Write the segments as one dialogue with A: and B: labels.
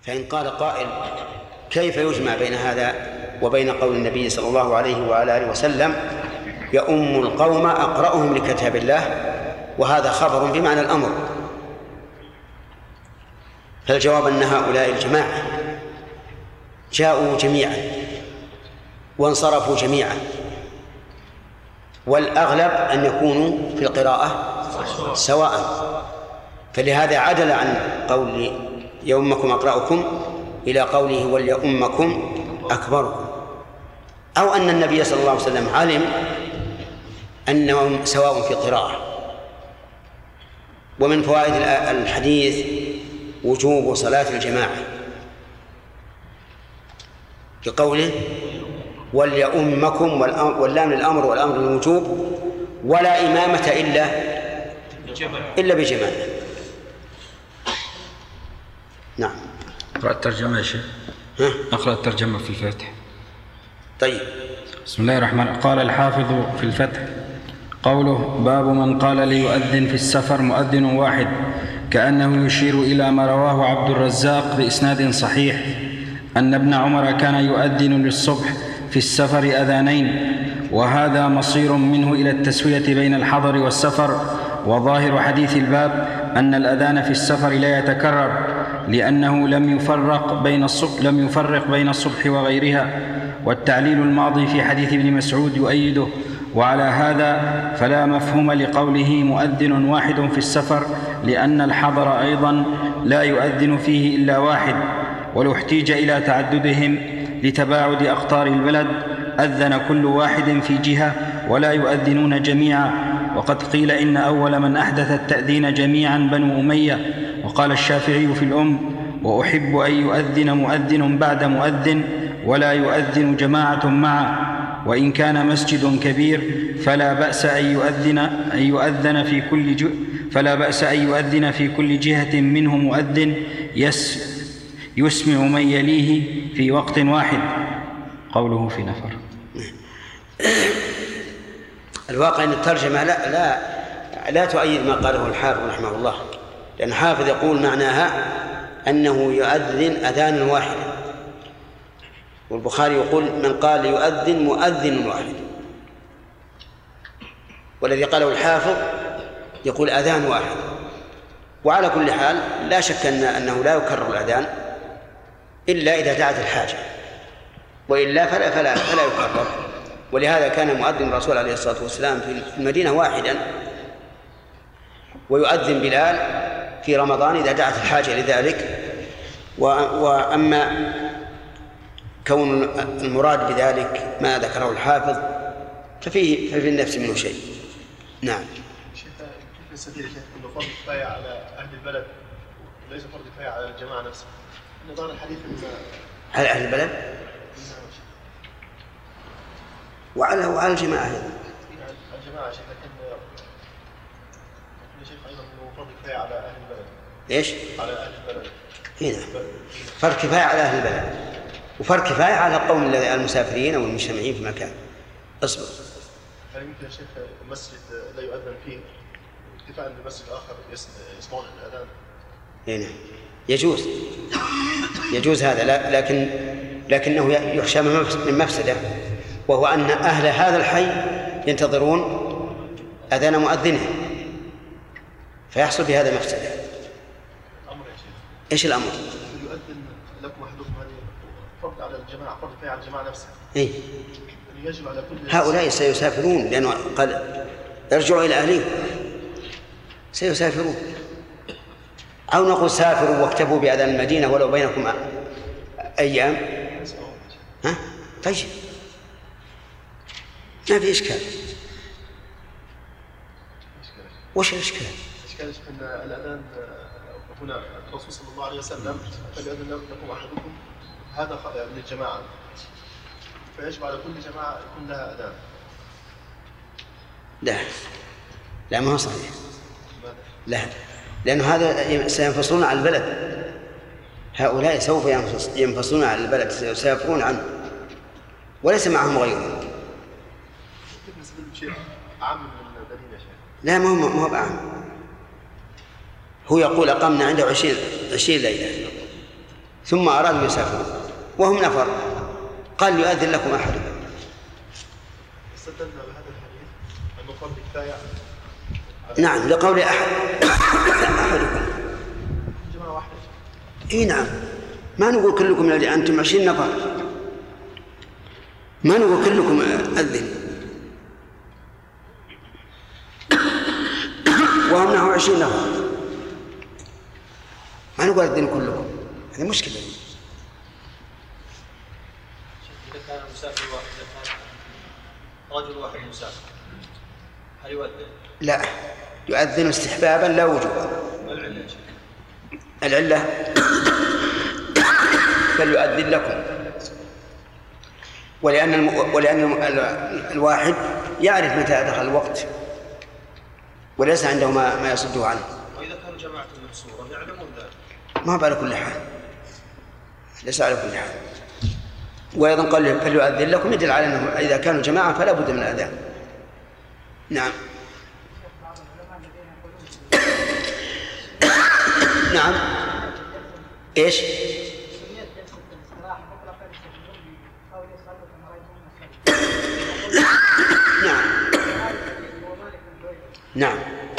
A: فإن قال قائل كيف يجمع بين هذا وبين قول النبي صلى الله عليه وعلى آله وسلم يؤم القوم أقرأهم لكتاب الله، وهذا خبر بمعنى الأمر؟ فالجواب أن هؤلاء الجماعة جاءوا جميعا وانصرفوا جميعا، والأغلب أن يكونوا في القراءة سواء، فلهذا عدل عن قول يؤمكم أقرأكم إلى قوله وليؤمكم أكبركم، أو أن النبي صلى الله عليه وسلم علم أنهم سواء في قراءة. ومن فوائد الحديث وجوب صلاة الجماعة بقوله وليؤمكم، واللام للأمر والأمر للوجوب، ولا إمامة إلا بجماعة. نعم.
B: اقرأ الترجمة يا شيخ. اقرأ الترجمة في الفاتح.
A: طيب.
B: بسم الله الرحمن الرحيم. قال الحافظ في الفتح: قوله باب من قال ليؤذن في السفر مؤذن واحد، كأنه يشير إلى ما رواه عبد الرزاق بإسناد صحيح أن ابن عمر كان يؤذن للصبح في السفر أذانين، وهذا مصير منه إلى التسوية بين الحضر والسفر. وظاهر حديث الباب أن الأذان في السفر لا يتكرر، لأنه لم يفرق بين الصبح وغيرها، والتعليل الماضي في حديث ابن مسعود يؤيده. وعلى هذا فلا مفهوم لقوله مؤذن واحد في السفر، لأن الحضر أيضا لا يؤذن فيه إلا واحد، ولو احتيج إلى تعددهم لتباعد أقطار البلد أذن كل واحد في جهة ولا يؤذنون جميعا. وقد قيل إن أول من أحدث التأذين جميعا بنو أمية. وقال الشافعي في الأم: وأحب أن يؤذن مؤذن بعد مؤذن ولا يؤذن جماعة معه، وإن كان مسجد كبير فلا بأس أن يؤذن في كل جهة منه مؤذن يسمع من يليه في وقت واحد. قوله في نفر.
A: الواقع أن الترجمة لا تؤيد ما قاله الحافظ رحمه الله، لأن الحافظ يقول معناها أنه يؤذن أذانا واحدا، والبخاري يقول من قال يؤذن مؤذن واحد، والذي قاله الحافظ يقول أذان واحد. وعلى كل حال لا شك أنه لا يكرر الأذان إلا إذا دعت الحاجة، وإلا فلا يكرر. ولهذا كان مؤذن الرسول عليه الصلاة والسلام في المدينة واحدا، ويؤذن بلال في رمضان إذا دعت الحاجة لذلك. وأما كون المراد بذلك ما ذكره الحافظ ففي النفس منه شيء. نعم.
C: كيف نستطيع أنه فرض كفاية على أهل البلد وليس فرض كفاية على الجماعة نفسها؟ نظام الحديث
A: على أهل البلد وعلى الجماعة أيضا.
C: الجماعة شيخ، لكن شيخ أيضا أنه فرض كفاية على أهل البلد.
A: إيش؟
C: على أهل البلد.
A: هنا فرض كفاية على أهل البلد، وفرض كفاية على القوم المسافرين أو المجتمعين في مكان. اصبر.
C: هل يمكن يا شيخ مسجد لا يؤذن فيه اتفاقا بمسجد آخر يسمعون الأذان؟
A: هنا يجوز هذا، لكنه يخشى من مفسدة، وهو أن أهل هذا الحي ينتظرون أذان مؤذنه فيحصل بهذا مفسدة.
C: الأمر يا شيخ
A: إيش الأمر؟
C: يؤذن لكم أحدكم، هذه فرض على الجماعة، فرض كفاية على الجماعة نفسها.
A: إيه؟
C: يجب على كل
A: هؤلاء سيسافرون، لأنه قال ارجعوا إلى أهليكم، سيسافرون. أو نقول سافروا واكتفوا بأذان المدينة ولو بينكم أيام. ها؟ طيب ما في إشكال. وش الإشكال؟
C: الإشكال أن الأذان هنا الرسول صلى الله عليه وسلم فليأذن لكم أحدكم، هذا للجماعة، فيجب على كل جماعة يكون لها أذان.
A: لا ما هو صحيح. لا، لأن هذا سينفصلون عن البلد، هؤلاء سوف ينفصلون عن البلد، سيسافرون عنه وليس معهم غيرهم.
C: كيف نستدل بشيء عام من المدينة يا شيخ؟
A: لا ما هو بعام. هو يقول أقمنا عنده 20 ليلة ثم أرادوا يسافرون وهم نفر، قال يؤذن لكم أحدكم.
C: استدلنا بهذا الحديث أنه فرض كفاية.
A: نعم، لقول أحدكم.
C: جماعة واحدة.
A: إيه نعم، ما نقول كلكم أنتم 20 نفر، ما نقول كلكم أذن، وهم نحو 20 نفر، ما نقول أذن كلكم، هذه مشكلة.
D: إذا كان مسافر واحد، إذا كان رجل واحد مسافر هل يؤذن؟
A: لا، يؤذن استحبابا لا وجوبا. العلة فليؤذن لكم، ولأن الواحد يعرف متى دخل الوقت وليس عنده ما يصده عنه.
D: وإذا كانوا جماعة مقصورة يعلمون ذلك،
A: ما على كل حال، ليس على كل حال. وأيضا قال فليؤذن لكم يدل على أنه إذا كانوا جماعة فلا بد من الأذان. نعم. نعم. إيش؟ نعم. نعم.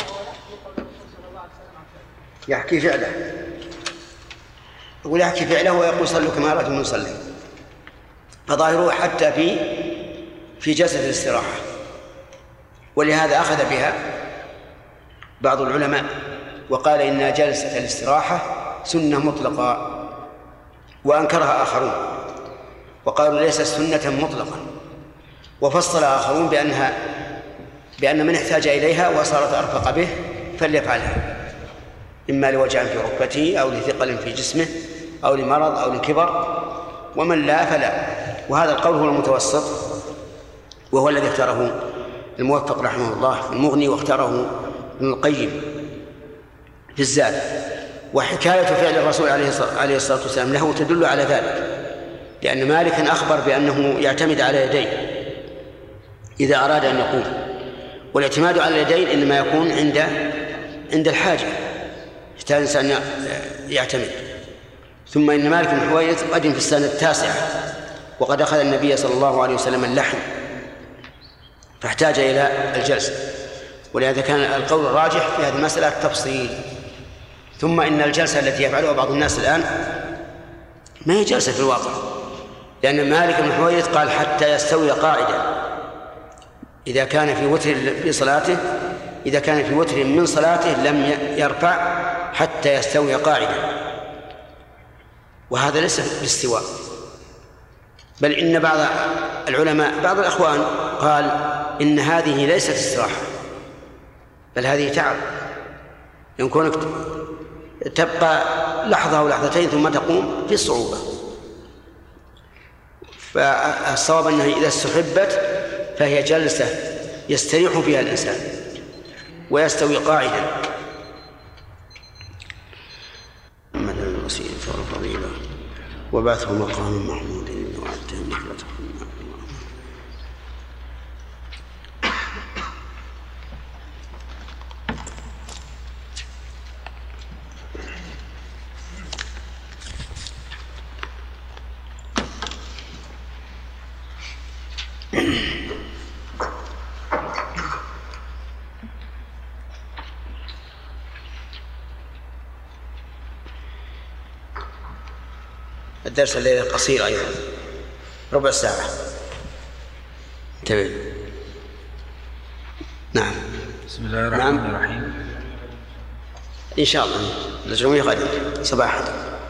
A: يحكي فعله، يقول يحكي فعله ويقول صلوا كما رأيتم نصلي، فظاهره حتى في جلسة الاستراحة. ولهذا أخذ بها بعض العلماء وقال إن جلسة الاستراحة سنة مطلقة، وأنكرها آخرون وقالوا ليست سنة مطلقا، وفصل آخرون بأن من احتاج إليها وصارت أرفق به فليفعلها، إما لوجع في ركبته أو لثقل في جسمه أو لمرض أو لكبر، ومن لا فلا. وهذا القول هو المتوسط، وهو الذي اختاره الموفق رحمه الله في المغني، واختاره ابن القيم في الزاد. وحكاية فعل الرسول عليه الصلاة والسلام له تدل على ذلك، لأن مالكا أخبر بأنه يعتمد على يديه إذا أراد أن يقوم، والاعتماد على اليدين إنما يكون عند الحاجة، يحتاج الإنسان يعتمد. ثم إن مالك بن حويرث قدم في السنة 9 وقد أخذ النبي صلى الله عليه وسلم اللحم فاحتاج إلى الجلسة، ولهذا كان القول الراجح في هذه المسألة التفصيل. ثم إن الجلسة التي يفعلها بعض الناس الآن ما هي جلسة في الواقع، لأن مالك بن حويرث قال حتى يستوي قاعدا إذا كان في وتر في صلاته، إذا كان في وتر من صلاته لم يرفع حتى يستوي قاعدا، وهذا ليس بالاستواء. بل إن بعض العلماء بعض الأخوان قال إن هذه ليست استراحة، بل هذه تعب، يمكنك تبقى لحظة أو لحظتين ثم تقوم في الصعوبة. فالصواب أنه إذا استحبت فهي جلسة يستريح فيها الإنسان ويستوي قاعدا. محمد الوسيلة والفضيلة وبعثه مقام محمود وعدته نحلته. الدرس الليلة قصير أيضا، ربع ساعة. انتبه. نعم.
B: بسم الله الرحمن الرحيم.
A: إن شاء الله الجمعة غدا صباحا.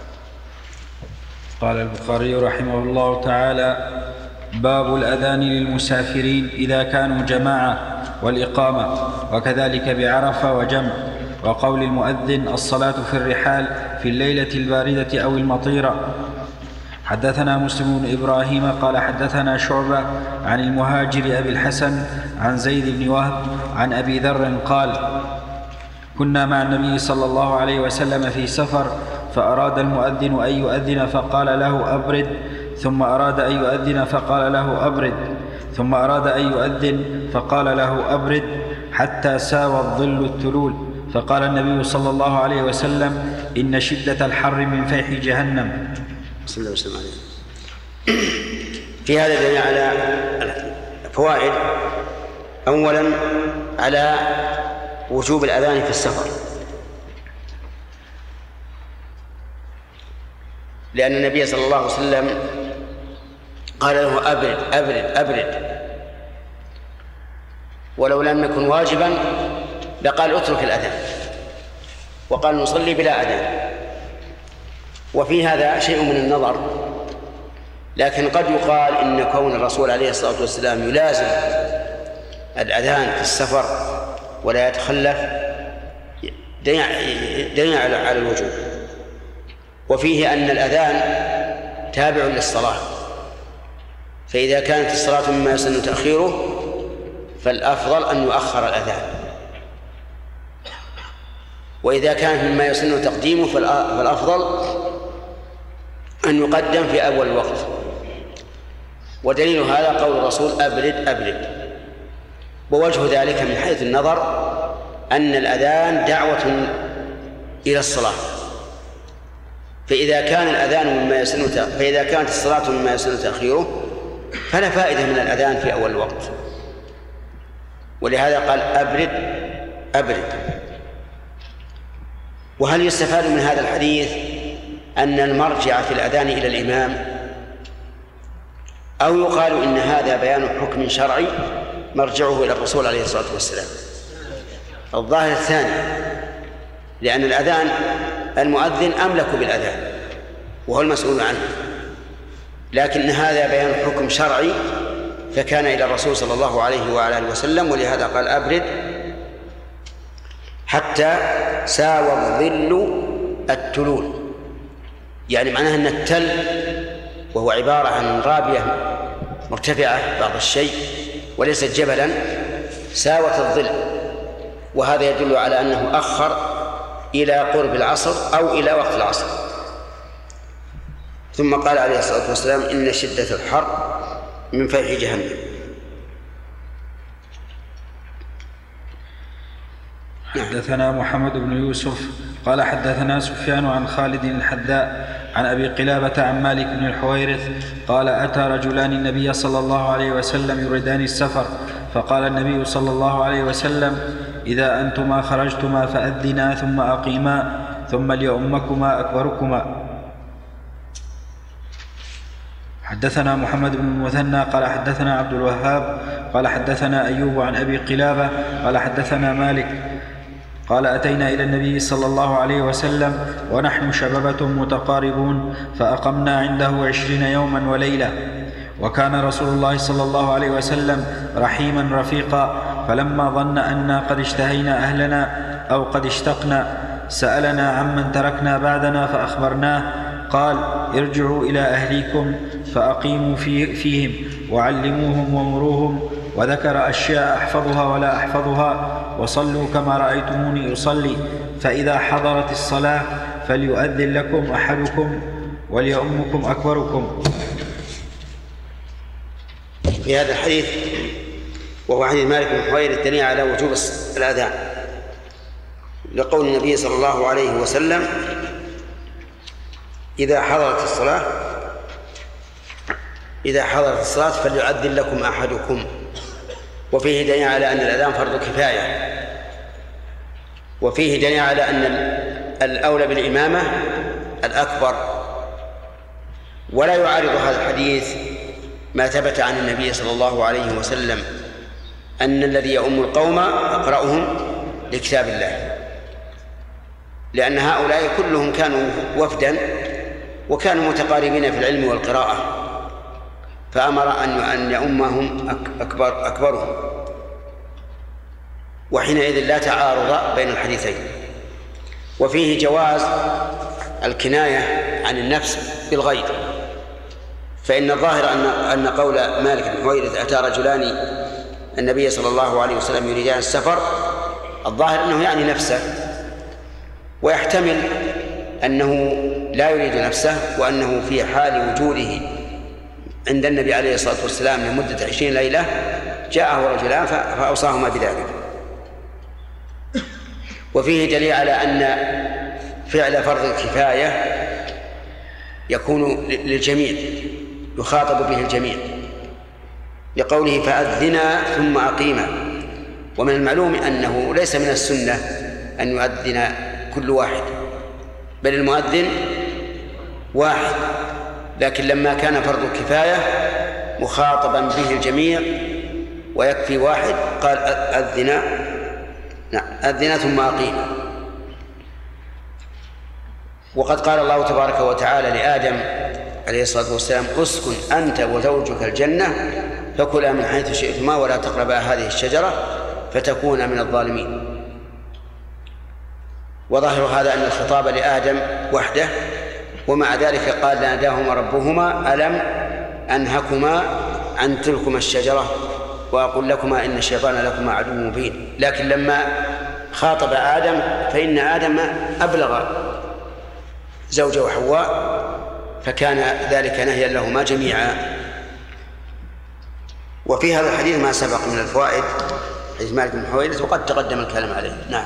B: قال البخاري رحمه الله تعالى: باب الأذان للمسافرين إذا كانوا جماعة والإقامة، وكذلك بعرفة وجمع. وقول المؤذن: الصلاة في الرحال في الليلة الباردة أو المطيرة. حدثنا مسلم بن إبراهيم قال حدثنا شعبة عن المهاجر أبي الحسن عن زيد بن وهب عن أبي ذر قال: كنا مع النبي صلى الله عليه وسلم في سفر، فأراد المؤذن أن يؤذن فقال له أبرد، ثم أراد أن يؤذن فقال له أبرد، ثم أراد أن يؤذن فقال له أبرد، حتى ساوى الظل التلول. فقال النبي صلى الله عليه وسلم: إن شدة الحر من فيح جهنم.
A: صلى الله عليه وسلم. في هذا دليل على فوائد. أولا على وجوب الأذان في السفر، لأن النبي صلى الله عليه وسلم قال له أبرد أبرد أبرد، ولو لم يكن واجبا لقال اترك الأذان، وقال نصلي بلا أذان. وفي هذا شيء من النظر، لكن قد يقال إن كون الرسول عليه الصلاة والسلام يلازم الأذان في السفر ولا يتخلف دليل على الوجوب. وفيه أن الأذان تابع للصلاة، فإذا كانت الصلاة مما يسن تأخيره فالأفضل أن يؤخر الأذان، وإذا كان مما يسن تقديمه فالأفضل أن يقدم في أول الوقت. ودليل هذا قول الرسول أبرد أبرد. ووجه ذلك من حيث النظر أن الأذان دعوة إلى الصلاة، فإذا كانت الصلاة مما يسن تأخيره فلا فائدة من الأذان في أول الوقت، ولهذا قال أبرد أبرد. وهل يستفاد من هذا الحديث أن المرجع في الأذان إلى الإمام، أو يقال إن هذا بيان حكم شرعي مرجعه إلى الرسول عليه الصلاة والسلام؟ الظاهر الثاني، لأن الأذان المؤذن أملك بالأذان وهو المسؤول عنه، لكن هذا بيان حكم شرعي فكان إلى الرسول صلى الله عليه وعلى آله وسلم، ولهذا قال أبرد حتى ساوى الظل التلول، يعني معناه أن التل وهو عبارة عن رابية مرتفعة بعض الشيء وليست جبلا ساوت الظل، وهذا يدل على أنه أخر إلى قرب العصر أو إلى وقت العصر. ثم قال عليه الصلاة والسلام إن شدة الحر من فيح جهنم.
B: حدثنا محمد بن يوسف قال حدثنا سفيان عن خالد الحذاء عن أبي قلابة عن مالك بن الحويرث قال أتى رجلان النبي صلى الله عليه وسلم يريدان السفر، فقال النبي صلى الله عليه وسلم إذا أنتما خرجتما فأذنا ثم أقيما ثم ليؤمكما أكبركما. حدثنا محمد بن المثنى قال حدثنا عبد الوهاب قال حدثنا أيوب عن أبي قلابة قال حدثنا مالك قال أتينا إلى النبي صلى الله عليه وسلم ونحن شببة متقاربون فأقمنا عنده 20 يوما وليلة، وكان رسول الله صلى الله عليه وسلم رحيما رفيقا، فلما ظن أنا قد اشتهينا أهلنا أو قد اشتقنا سألنا عمن تركنا بعدنا فأخبرناه، قال ارجعوا إلى أهليكم فأقيموا فيهم وعلموهم ومروهم، وذكر أشياء أحفظها ولا أحفظها، وصلوا كما رأيتموني أصلي، فإذا حضرت الصلاة فليؤذن لكم أحدكم وليؤمكم أكبركم.
A: في هذا الحديث وهو حديث مالك بن الحويرث الدليل على وجوب الأذان، لقول النبي صلى الله عليه وسلم إذا حضرت الصلاة فليؤذن لكم أحدكم. وفيه دليل على أن الأذان فرض كفاية، وفيه دليل على أن الأولى بالإمامة الأكبر. ولا يعارض هذا الحديث ما ثبت عن النبي صلى الله عليه وسلم أن الذي يؤم القوم أقرأهم لكتاب الله، لأن هؤلاء كلهم كانوا وفدا وكانوا متقاربين في العلم والقراءة، فأمر أن يؤمهم أكبرهم، وحينئذ لا تعارض بين الحديثين. وفيه جواز الكناية عن النفس بالغير، فإن الظاهر أن قول مالك بن حويرث أتى رجلان النبي صلى الله عليه وسلم يريدان السفر، الظاهر أنه يعني نفسه، ويحتمل أنه لا يريد نفسه، وأنه في حال وجوده عند النبي عليه الصلاة والسلام لمدة 20 ليلة جاءه رجلان فأوصاهما بذلك. وفيه دليل على أن فعل فرض الكفاية يكون للجميع، يخاطب به الجميع، لقوله فأذنا ثم أقيما. ومن المعلوم أنه ليس من السنة أن يؤذن كل واحد، بل المؤذن واحد، لكن لما كان فرض كفاية مخاطبا به الجميع ويكفي واحد قال أذنا ثم أقيما. وقد قال الله تبارك وتعالى لآدم عليه الصلاة والسلام اسكن أنت وزوجك الجنة فكلا من حيث شئتما ولا تقربا هذه الشجرة فتكونا من الظالمين. وظاهر هذا أن الخطاب لآدم وحده، ومع ذلك قال ناداهما ربهما ألم أنهكما عن تلكما الشجرة وأقول لكما إن الشيطان لكما عدو مبين. لكن لما خاطب آدم فإن آدم أبلغ زوجه حواء، فكان ذلك نهيا لهما جميعا. وفي هذا الحديث ما سبق من الفوائد، حديث مالك بن حويرث، وقد تقدم الكلام عليه. نعم.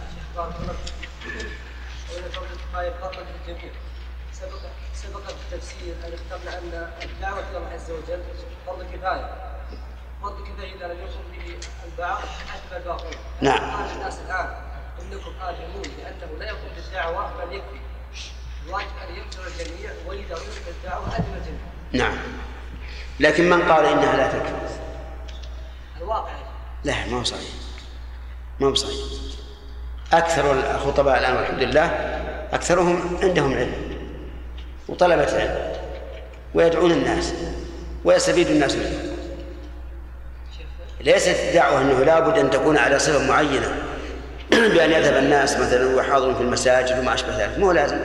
E: سبق في التفسير أن اخترنا أن الدعوة إلى الله عز وجل فرض كفاية. فرض كفاية إذا لم يقم به البعض حسب الباقون.
A: نعم.
E: قال الناس الآن إنكم آثمون لأنه لا يقوم بالدعوة بل يكفي. الواجب أن ينكر الجميع وإذا رفضت الدعوة أذن الجميع.
A: نعم. لكن من قال إنها لا تكفي؟
E: الواقع
A: لا، ما هو صحيح، ما هو صحيح. أكثر الخطباء الآن والحمد لله أكثرهم عندهم علم وطلبة علم ويدعون الناس ويستفيد الناس منه. ليست الدعوة أنه لا بد أن تكون على صفة معينة بأن يذهب الناس مثلا وحاضرون في المساجد وما أشبه ذلك، مو لازم.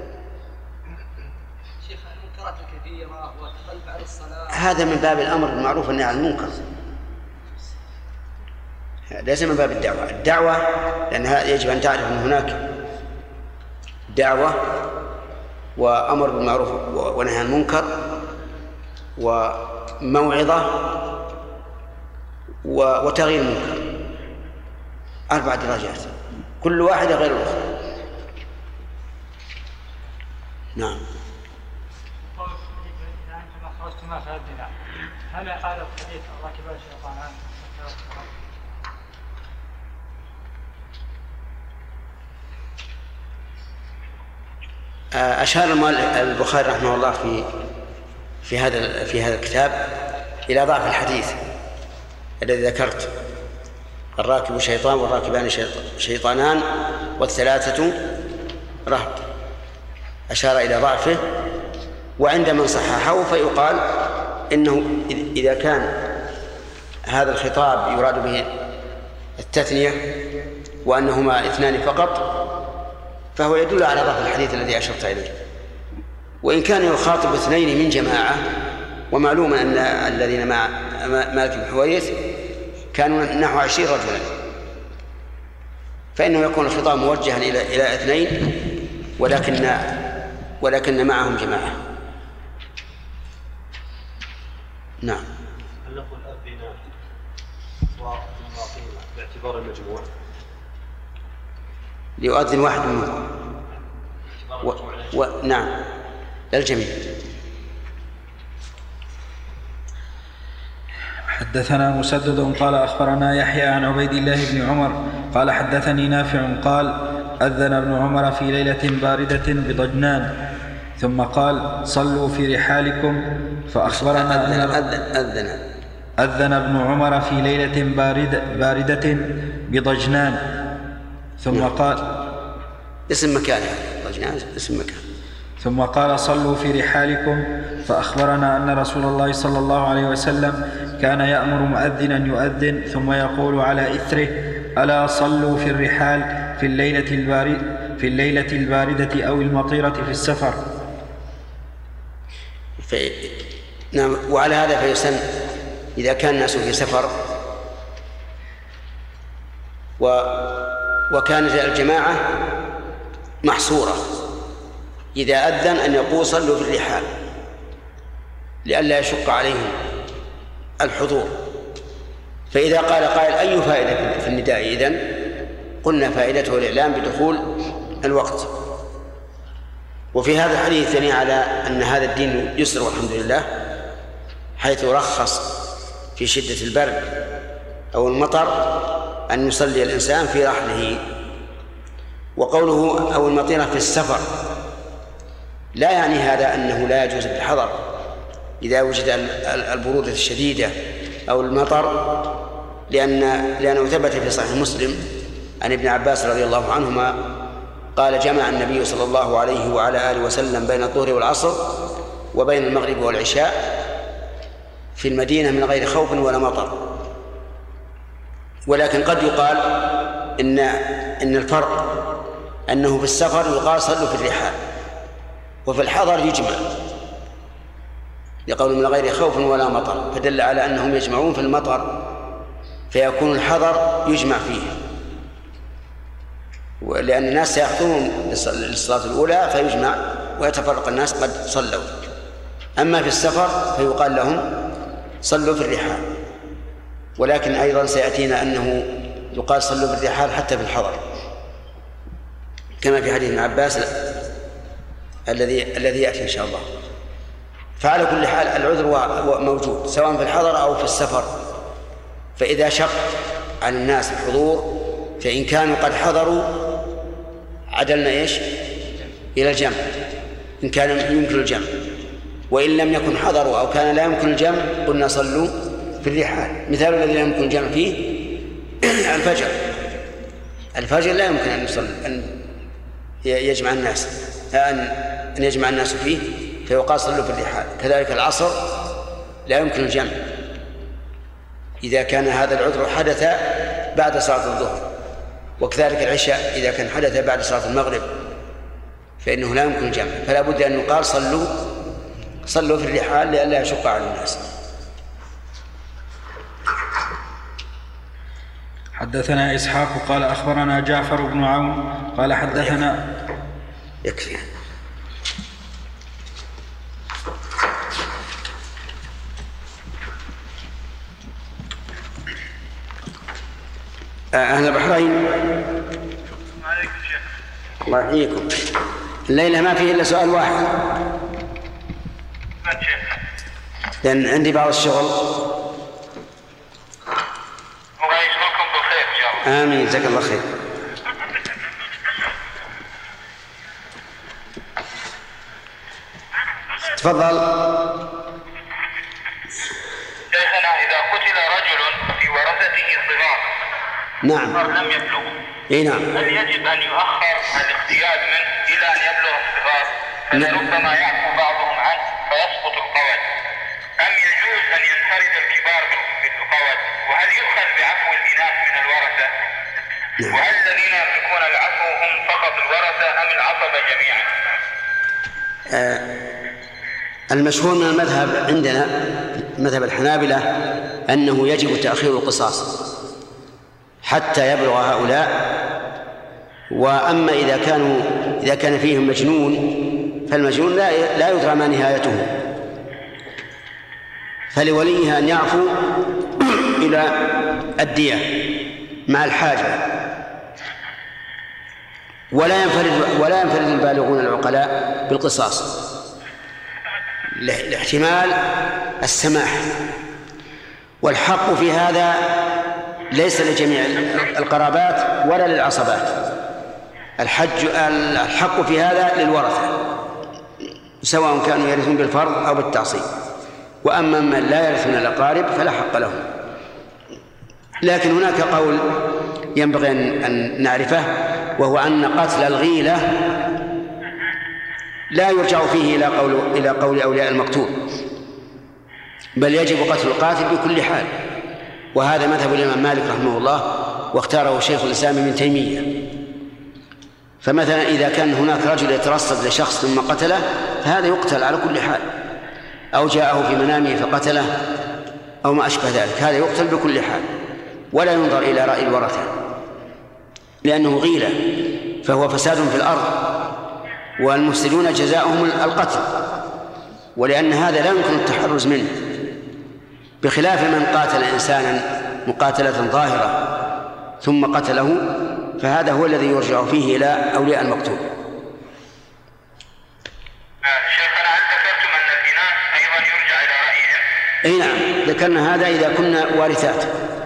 E: شيخ المنكرات الكثيرة والتخلف عن الصلاة
A: هذا من باب الأمر بالمعروف والنهي عن المنكر، ليس من باب الدعوة. الدعوة لأنها يجب أن تعرف أن هناك دعوة وأمر بالمعروف ونهي عن المنكر وموعظة وتغيير المنكر، 4 درجات كل واحدة غير الأخرى. نعم.
F: هل قال الحديث راكب الشيطانان؟
A: أشار البخاري رحمه الله في هذا الكتاب إلى ضعف الحديث الذي ذكرت: الراكب شيطان والراكبان شيطانان والثلاثة رهط. أشار إلى ضعفه، وعند من صححه فيقال إنه إذا كان هذا الخطاب يراد به التثنية وأنهما 2 فقط فهو يدل على ضعف الحديث الذي أشرت إليه. وإن كان يخاطب 2 من جماعة، ومعلوم أن الذين مع مالك بن حويرث كانوا نحو 20 رجلا، فإنه يكون الخطاب موجها إلى 2 ولكن معهم جماعة.
G: هل
A: نعم.
G: نقول أذنا وأقيم باعتبار المجموع؟
A: ليؤذن واحد منهم نعم للجميع.
B: حدثنا مسدد قال أخبرنا يحيى عن عبيد الله بن عمر قال حدثني نافع قال أذن ابن عمر في ليلة باردة بضجنان ثم قال صلوا في رحالكم فأخبرنا أذن ابن عمر في ليلة باردة بضجنان ثم قال
A: اسم مكان، ضجنان اسم مكان.
B: ثم قال صلوا في رحالكم فأخبرنا أن رسول الله صلى الله عليه وسلم كان يأمر مؤذنا يؤذن ثم يقول على إثره ألا صلوا في الرحال في الليلة الباردة أو المطيرة في السفر.
A: نعم. وعلى هذا فيسن إذا كان الناس في سفر وكانت الجماعة محصورة، إذا أذن أن يقول صلوا في الرحال لئلا يشق عليهم الحضور. فإذا قال قائل أي فائدة في النداء إذن؟ قلنا فائدته الإعلام بدخول الوقت، وفي هذا الحديث دليل على أن هذا الدين يسر والحمد لله، حيث رخص في شدة البرد أو المطر أن يصلي الإنسان في رحله. وقوله أو المطيرة في السفر لا يعني هذا أنه لا يجوز بالحضر إذا وجد البرودة الشديدة أو المطر، لأنه ثبت في صحيح مسلم عن ابن عباس رضي الله عنهما قال: جمع النبي صلى الله عليه وعلى آله وسلم بين الظهر والعصر وبين المغرب والعشاء في المدينة من غير خوف ولا مطر. ولكن قد يقال إن الفرق أنه في السفر يقال صلوا في الرحال، وفي الحضر يجمع لقول من غير خوف ولا مطر، فدل على أنهم يجمعون في المطر فيكون الحضر يجمع فيه، لأن الناس سيحضرون للصلاة الأولى فيجمع ويتفرق الناس قد صلوا. أما في السفر فيقال لهم صلوا في الرحال. ولكن أيضا سيأتينا أنه يقال صلوا في الرحال حتى في الحضر، كما في حديث ابن عباس الذي يأتي إن شاء الله. فعلى كل حال العذر موجود سواء في الحضر أو في السفر. فإذا شق على الناس الحضور فإن كانوا قد حضروا عدلنا إلى الجمع إن كان يمكن الجمع، وإن لم يكن حضروا أو كان لا يمكن الجمع قلنا صلوا في الرحال. مثال الذي لا يمكن الجمع فيه الفجر لا يمكن أن يجمع الناس فيه فيقال صلوا في الرحال. كذلك العصر لا يمكن الجمع إذا كان هذا العذر حدث بعد صلاة الظهر، وكذلك العشاء إذا كان حدث بعد صلاة المغرب فإنه لا يمكن الجمع، فلا بد أن يقال صلوا في الرحال لئلا يشق على الناس.
B: حدثنا إسحاق قال أخبرنا جعفر بن عون قال حدثنا
A: يكفي. أهل البحرين الله يحييكم. الليلة ما فيه إلا سؤال واحد لأن عندي بعض الشغل.
H: الله يشكركم بالخير إن شاء الله.
A: آمين جزاك الله خير. تفضل.
H: شيخنا إذا قتل رجل في ورثته صغار
A: نعم
H: لم يبلغ
A: نعم
H: هل يجب أن يؤخر الاختيار منه إلى أن يبلغ الصغار فلربما يعفو بعضهم عنه فيسقط القول، أم يجوز أن ينفرد الكبار بالقول؟ وهل يؤخذ بعفو الإناث من الورثة؟ وهل الذين يملكون العفو هم فقط الورثة أم العصبة جميعا؟
A: المشهور من المذهب عندنا مذهب الحنابلة أنه يجب تأخير القصاص حتى يبلغ هؤلاء. وأما إذا كان فيهم مجنون فالمجنون لا يدرى ما نهايته، فلوليها أن يعفو إلى الدية مع الحاجة. ولا ينفرد البالغون العقلاء بالقصاص لاحتمال السماح. والحق في هذا ليس لجميع القرابات ولا للعصبات، الحق في هذا للورثة سواء كانوا يرثون بالفرض أو بالتعصيب. وأما من لا يرثون الأقارب فلا حق لهم. لكن هناك قول ينبغي أن نعرفه، وهو أن قتل الغيلة لا يرجع فيه إلى قول أولياء المقتول، بل يجب قتل القاتل بكل حال. وهذا مذهب الإمام مالك رحمه الله، واختاره شيخ الإسلام ابن تيمية. فمثلا إذا كان هناك رجل يترصد لشخص ثم قتله فهذا يقتل على كل حال، أو جاءه في منامه فقتله أو ما أشبه ذلك، هذا يقتل بكل حال ولا ينظر إلى رأي الورثة، لأنه غيلة فهو فساد في الأرض، والمفسدون جزاؤهم القتل، ولأن هذا لا يمكن التحرز منه، بخلاف من قاتل إنسانا مقاتلة ظاهرة ثم قتله، فهذا هو الذي يرجع فيه إلى أولياء المقتول. أي نعم، ذكرنا هذا إذا كنا وارثات.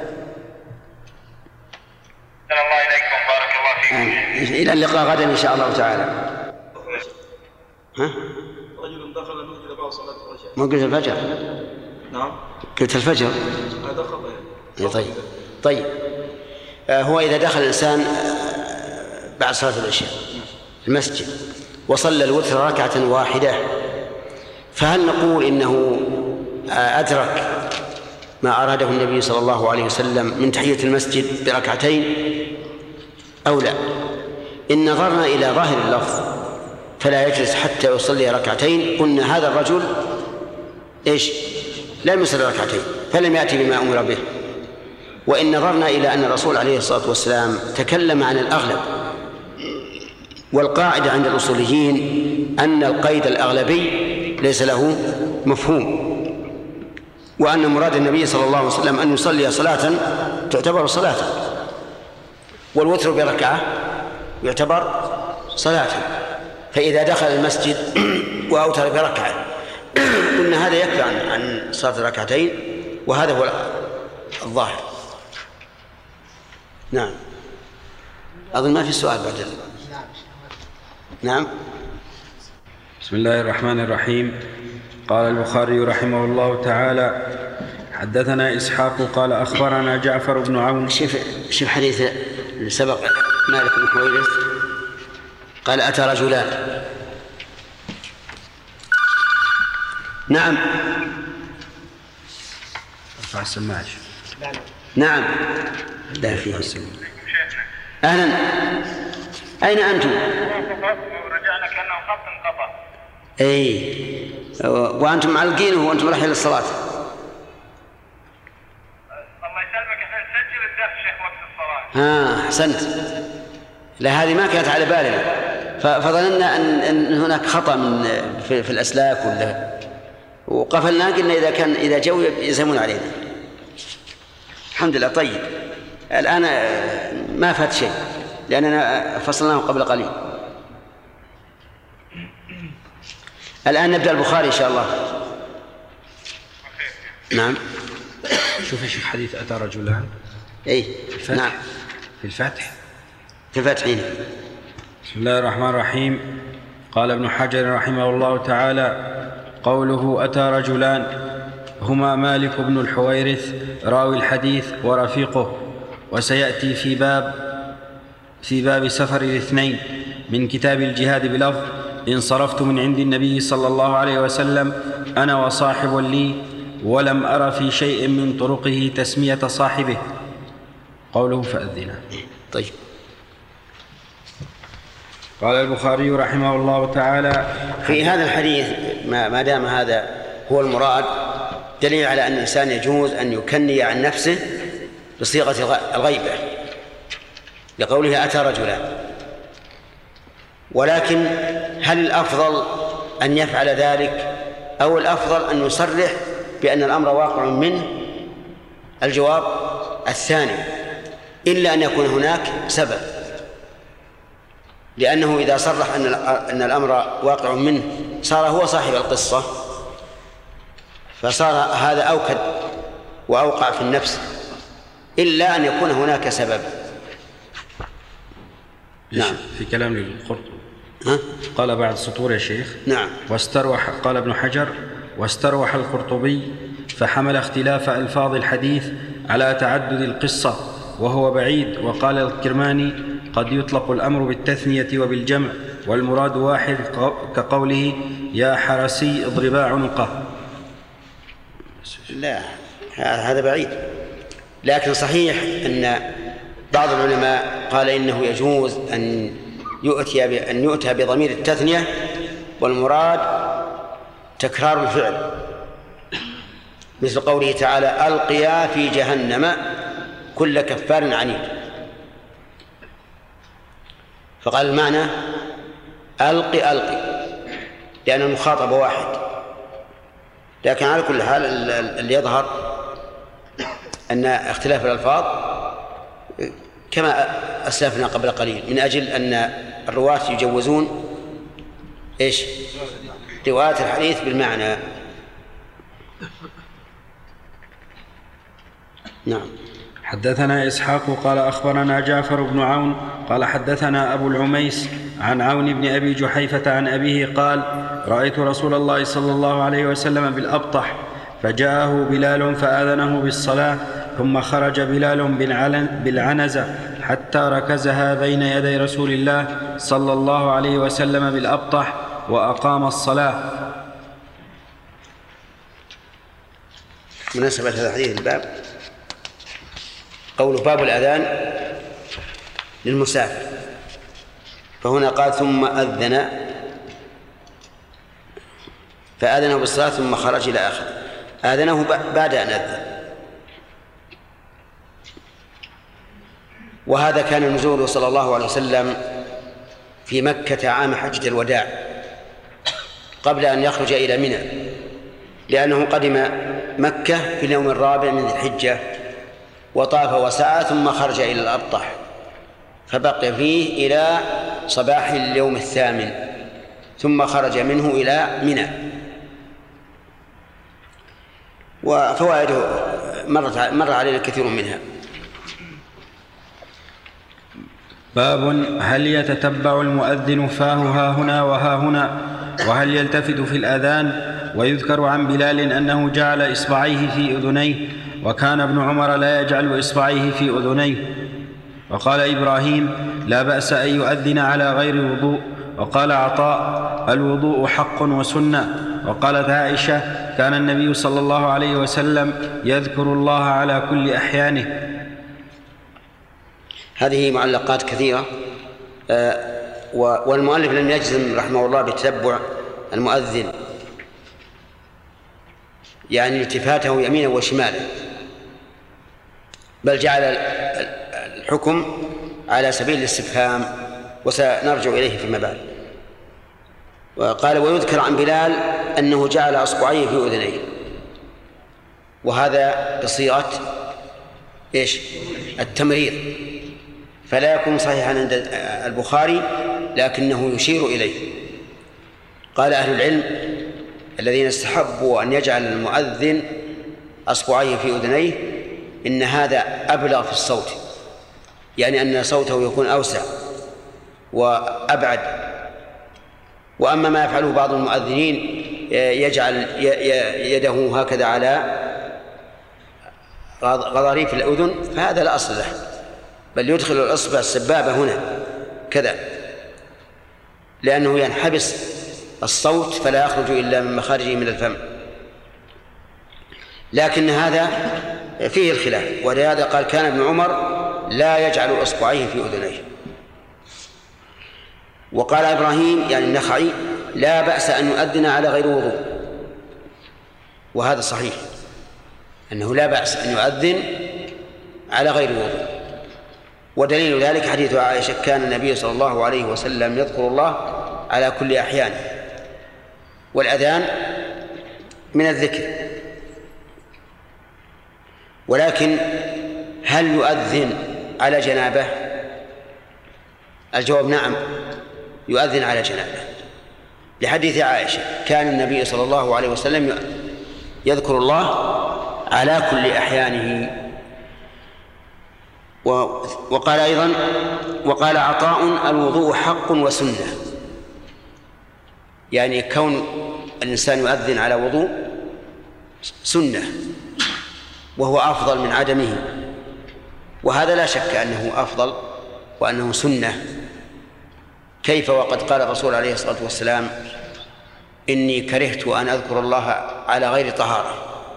H: الله إليكم، بارك الله فيكم.
A: إلى اللقاء غدا إن شاء الله تعالى. ها؟
C: رجل دخل المسجد بعد صلاة العشاء.
A: ما قلت الفجر؟
C: نعم.
A: قلت الفجر.
C: هذا خطأ.
A: طيب. هو إذا دخل الإنسان بعد صلاة العشاء المسجد وصلى الوتر ركعة واحدة، فهل نقول إنه أدرك ما أراده النبي صلى الله عليه وسلم من تحية المسجد بركعتين أو لا؟ إن نظرنا إلى ظاهر اللفظ فلا يجلس حتى يصلي ركعتين، قلنا هذا الرجل لا يصلي ركعتين فلم يأتي بما أمر به. وإن نظرنا إلى أن الرسول عليه الصلاة والسلام تكلم عن الأغلب، والقاعدة عند الأصوليين أن القيد الأغلبي ليس له مفهوم، وأن مراد النبي صلى الله عليه وسلم أن يصلي صلاة تعتبر صلاة، والوتر بركعة يعتبر صلاة. فإذا دخل المسجد وأوتر بركعة قلنا هذا يكفي عن صلاة ركعتين، وهذا هو الظاهر. نعم، أظن ما في سؤال بعد نعم.
B: بسم الله الرحمن الرحيم. قال البخاري رحمه الله تعالى: حدثنا إسحاق قال أخبرنا جعفر بن عون.
A: شوف حديث اللي سبق مالك بن حويرث قال أتى رجلان. نعم.
B: ارفع السماعة.
A: نعم. لا فيه. أهلا، أين أنتم؟
H: رجعنا كأنه خط انقطع.
A: أي، وأنتم معلقين وأنتم رايحين للصلاة.
H: الله يسلمك، احنا نسجل الدرس شيخ وقت الصلاة.
A: أحسنت. لا، هذه ما كانت على بالنا، فظننا أن هناك خطأ في الأسلاك ولا، وقفلنا قلنا إذا جو يزمون علينا. الحمد لله. طيب، الآن ما فات شيء لأننا فصلناه قبل قليل. الآن نبدأ البخاري إن شاء الله. نعم.
B: شوف ايش حديث أتى رجلان.
A: أي نعم،
B: في الفتح.
A: في الفتح.
B: بسم الله الرحمن الرحيم. قال ابن حجر رحمه الله تعالى: قوله أتى رجلان هما مالك بن الحويرث راوي الحديث ورفيقه، وسيأتي في باب سفر الاثنين من كتاب الجهاد بلفظ: انصرفت من عند النبي صلى الله عليه وسلم أنا وصاحب لي ولم أر في شيء من طرقه تسمية صاحبه. قوله فأذنا.
A: طيب.
B: قال البخاري رحمه الله تعالى:
A: في هذا الحديث ما دام هذا هو المراد دليل على أن الإنسان يجوز أن يكني عن نفسه بصيغة الغيبة لقوله أتى رجلان. ولكن هل الأفضل أن يفعل ذلك أو الأفضل أن يصرح بأن الأمر واقع منه؟ الجواب الثاني، إلا أن يكون هناك سبب، لأنه إذا صرح أن الأمر واقع منه صار هو صاحب القصة، فصار هذا أوكد وأوقع في النفس، إلا أن يكون هناك سبب.
B: نعم. في كلام القرطبي قال بعد سطور يا شيخ:
A: نعم.
B: قال ابن حجر: واستروح القرطبي فحمل اختلاف ألفاظ الحديث على تعدد القصة وهو بعيد. وقال الكرماني: قد يطلق الأمر بالتثنية وبالجمع والمراد واحد، كقوله: يا حرسي اضربا عنقه.
A: لا، هذا بعيد. لكن صحيح أن بعض العلماء قال إنه يجوز أن يؤتى بضمير التثنية والمراد تكرار الفعل، مثل قوله تعالى: ألقيا في جهنم كل كفار عنيد، فقال المعنى ألقي لأن المخاطب واحد. لكن على كل حال اللي يظهر أن اختلاف الألفاظ كما أسلفنا قبل قليل، من أجل أن الرواة يجوزون رواية الحديث بالمعنى. نعم.
B: حدثنا إسحاق قال أخبرنا جعفر بن عون قال حدثنا أبو العميس عن عون بن أبي جحيفة عن أبيه قال رأيت رسول الله صلى الله عليه وسلم بالأبطح فجاءه بلال فآذنه بالصلاة ثم خرج بلال بالعنزة حتى ركزها بين يدي رسول الله صلى الله عليه وسلم بالأبطح وأقام الصلاة.
A: مناسبة هذا الحديث الباب قول باب الأذان للمسافر، فهنا قال ثم أذن فآذنه بالصلاة ثم خرج إلى آخر. آذنه بعد أن أذن، وهذا كان نزوله صلى الله عليه وسلم في مكة عام حجة الوداع قبل أن يخرج إلى منى، لأنه قدم مكة في اليوم الرابع من ذي الحجة وطاف وسعى ثم خرج إلى الأبطح فبقي فيه إلى صباح اليوم الثامن ثم خرج منه إلى منى. وفوائده مر علينا كثير منها.
B: باب هل يتتبع المؤذن فاه ها هنا وها هنا، وهل يلتفت في الأذان؟ ويذكر عن بلال أنه جعل إصبعيه في أذنيه، وكان ابن عمر لا يجعل إصبعيه في أذنيه. وقال إبراهيم لا بأس أن يؤذن على غير وضوء. وقال عطاء الوضوء حق وسنة. وقالت عائشة كان النبي صلى الله عليه وسلم يذكر الله على كل أحيانه.
A: هذه معلقات كثيرة، والمؤلف لم يجزم رحمه الله بتتبع المؤذن، يعني التفاته يمينا وشمالا، بل جعل الحكم على سبيل الاستفهام، وسنرجع إليه فيما بعد. وقال ويذكر عن بلال أنه جعل أصبعيه في أذنيه، وهذا بصيغة التمريض، فلا يكون صحيحا عند البخاري لكنه يشير إليه. قال أهل العلم الذين استحبوا أن يجعل المؤذن أصبعيه في أذنيه إن هذا أبلغ في الصوت، يعني أن صوته يكون أوسع وأبعد. وأما ما يفعله بعض المؤذنين يجعل يده هكذا على غضاريف الأذن فهذا لا أصل له، بل يدخل الأصبع السبابة هنا كذا، لأنه ينحبس الصوت فلا يخرج إلا من مخارجه من الفم. لكن هذا فيه الخلاف، ولهذا قال كان ابن عمر لا يجعل إصبعيه في أذنيه. وقال إبراهيم يعني النخعي لا بأس أن يؤذن على غير وضوء، وهذا صحيح أنه لا بأس أن يؤذن على غير وضوء. ودليل ذلك حديث عائشة كان النبي صلى الله عليه وسلم يذكر الله على كل أحيانه، والأذان من الذكر. ولكن هل يؤذن على جنابه؟ الجواب نعم، يؤذن على جنابه، لحديث عائشة كان النبي صلى الله عليه وسلم يذكر الله على كل أحيانه. وقال أيضا وقال عطاء الوضوء حق وسنة، يعني كون الإنسان يؤذن على وضوء سنة وهو أفضل من عدمه، وهذا لا شك أنه أفضل وأنه سنة. كيف وقد قال الرسول عليه الصلاة والسلام إني كرهت أن أذكر الله على غير طهارة.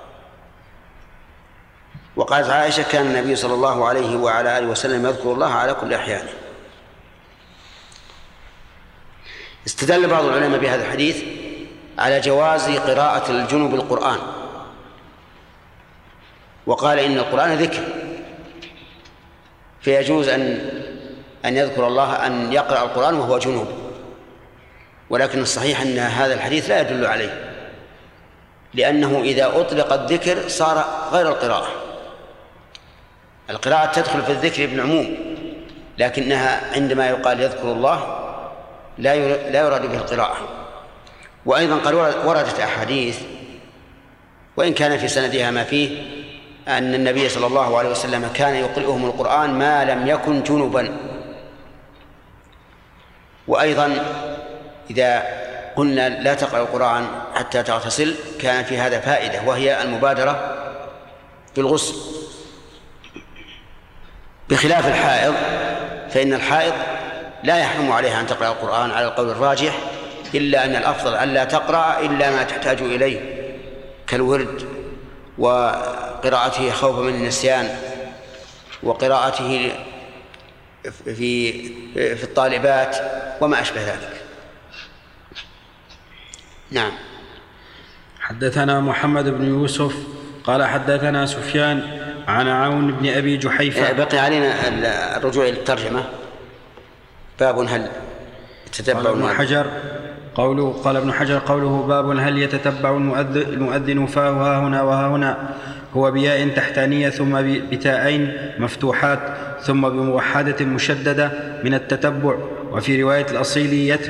A: وقالت عائشة كان النبي صلى الله عليه وعلى آله وسلم يذكر الله على كل أحيانه. استدل بعض العلماء بهذا الحديث على جواز قراءة الجنوب القرآن، وقال إن القرآن ذكر فيجوز أن يذكر الله أن يقرأ القرآن وهو جنوب، ولكن الصحيح أن هذا الحديث لا يدل عليه، لأنه إذا أطلق الذكر صار غير القراءة. القراءة تدخل في الذكر بالعموم، لكنها عندما يقال يذكر الله لا يراد به القراءة. وأيضا قد وردت أحاديث وإن كان في سندها ما فيه أن النبي صلى الله عليه وسلم كان يقرئهم القرآن ما لم يكن جنبا. وأيضا إذا قلنا لا تقرأ القرآن حتى تغتسل كان في هذا فائدة، وهي المبادرة بالغسل، بخلاف الحائض، فإن الحائض لا يحرم عليها أن تقرأ القرآن على القول الراجح، إلا أن الأفضل أن لا تقرأ إلا ما تحتاج إليه كالورد وقراءته خوفا من النسيان وقراءته في الطالبات وما أشبه ذلك. نعم.
B: حدثنا محمد بن يوسف قال حدثنا سفيان عن عون بن أبي جحيفة.
A: بقي علينا الرجوع إلى الترجمة. باب هل يتتبع
B: قال ابن حجر قوله باب هل يتتبع المؤذن فاه ها هنا وها هنا، هو بياء تحتانية ثم بتاءين مفتوحات ثم بموحدة مشددة من التتبع، وفي رواية الأصيل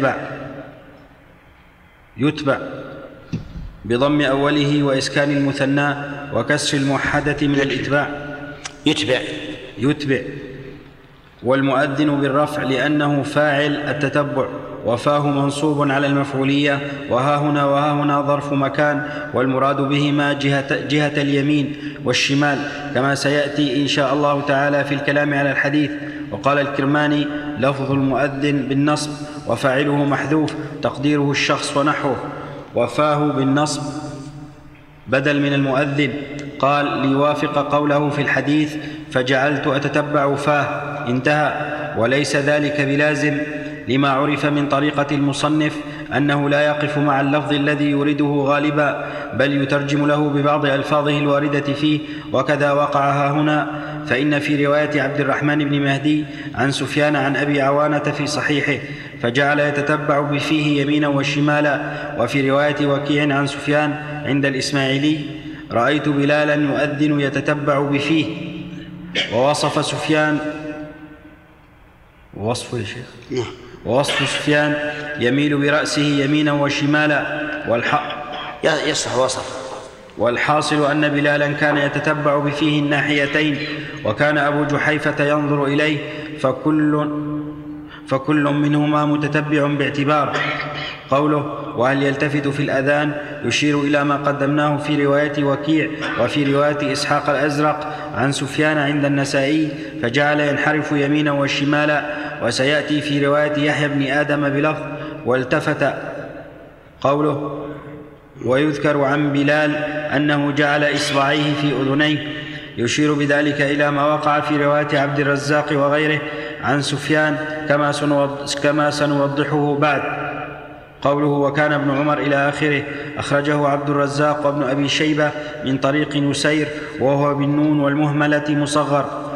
B: يتبع بضم أوله وإسكان المثنى وكسر الموحدة من الإتباع يتبع، والمؤذن بالرفع لأنه فاعل التتبع، وفاه منصوب على المفعولية، وها هنا وها هنا ظرف مكان، والمراد بهما جهة اليمين والشمال كما سيأتي إن شاء الله تعالى في الكلام على الحديث. وقال الكرماني لفظ المؤذن بالنصب وفاعله محذوف تقديره الشخص ونحوه، وفاه بالنصب بدل من المؤذن. قال ليوافق قوله في الحديث فجعلت أتتبع فاه، انتهى. وليس ذلك بلازم، لما عرف من طريقة المصنف أنه لا يقف مع اللفظ الذي يريده غالبا، بل يترجم له ببعض ألفاظه الواردة فيه، وكذا وقعها هنا. فإن في رواية عبد الرحمن بن مهدي عن سفيان عن أبي عوانة في صحيحه فجعل يتتبع بفيه يمينا وشمالا. وفي رواية وكيع عن سفيان عند الإسماعيلي رأيت بلالا يؤذن يتتبع بفيه. ووصف سفيان ووصف سفيان يميل برأسه يمينا وشمالا
A: يصح وصف.
B: والحاصل أن بلالا كان يتتبع بفيه الناحيتين، وكان أبو جحيفة ينظر إليه، فكل منهما متتبع باعتبار. قوله وهل يلتفت في الأذان يشير إلى ما قدمناه في رواية وكيع، وفي رواية إسحاق الأزرق عن سفيان عند النسائي فجعل ينحرف يمينا وشمالا. وسيأتي في رواية يحيى بن آدم بلفظ والتفت. قوله ويذكر عن بلال أنه جعل إصبعيه في أذنيه، يشير بذلك إلى ما وقع في رواية عبد الرزاق وغيره عن سفيان كما سنوضحه بعد. قوله وكان ابن عمر إلى آخره أخرجه عبد الرزاق وابن أبي شيبة من طريق نسير وهو بالنون والمهملة مصغر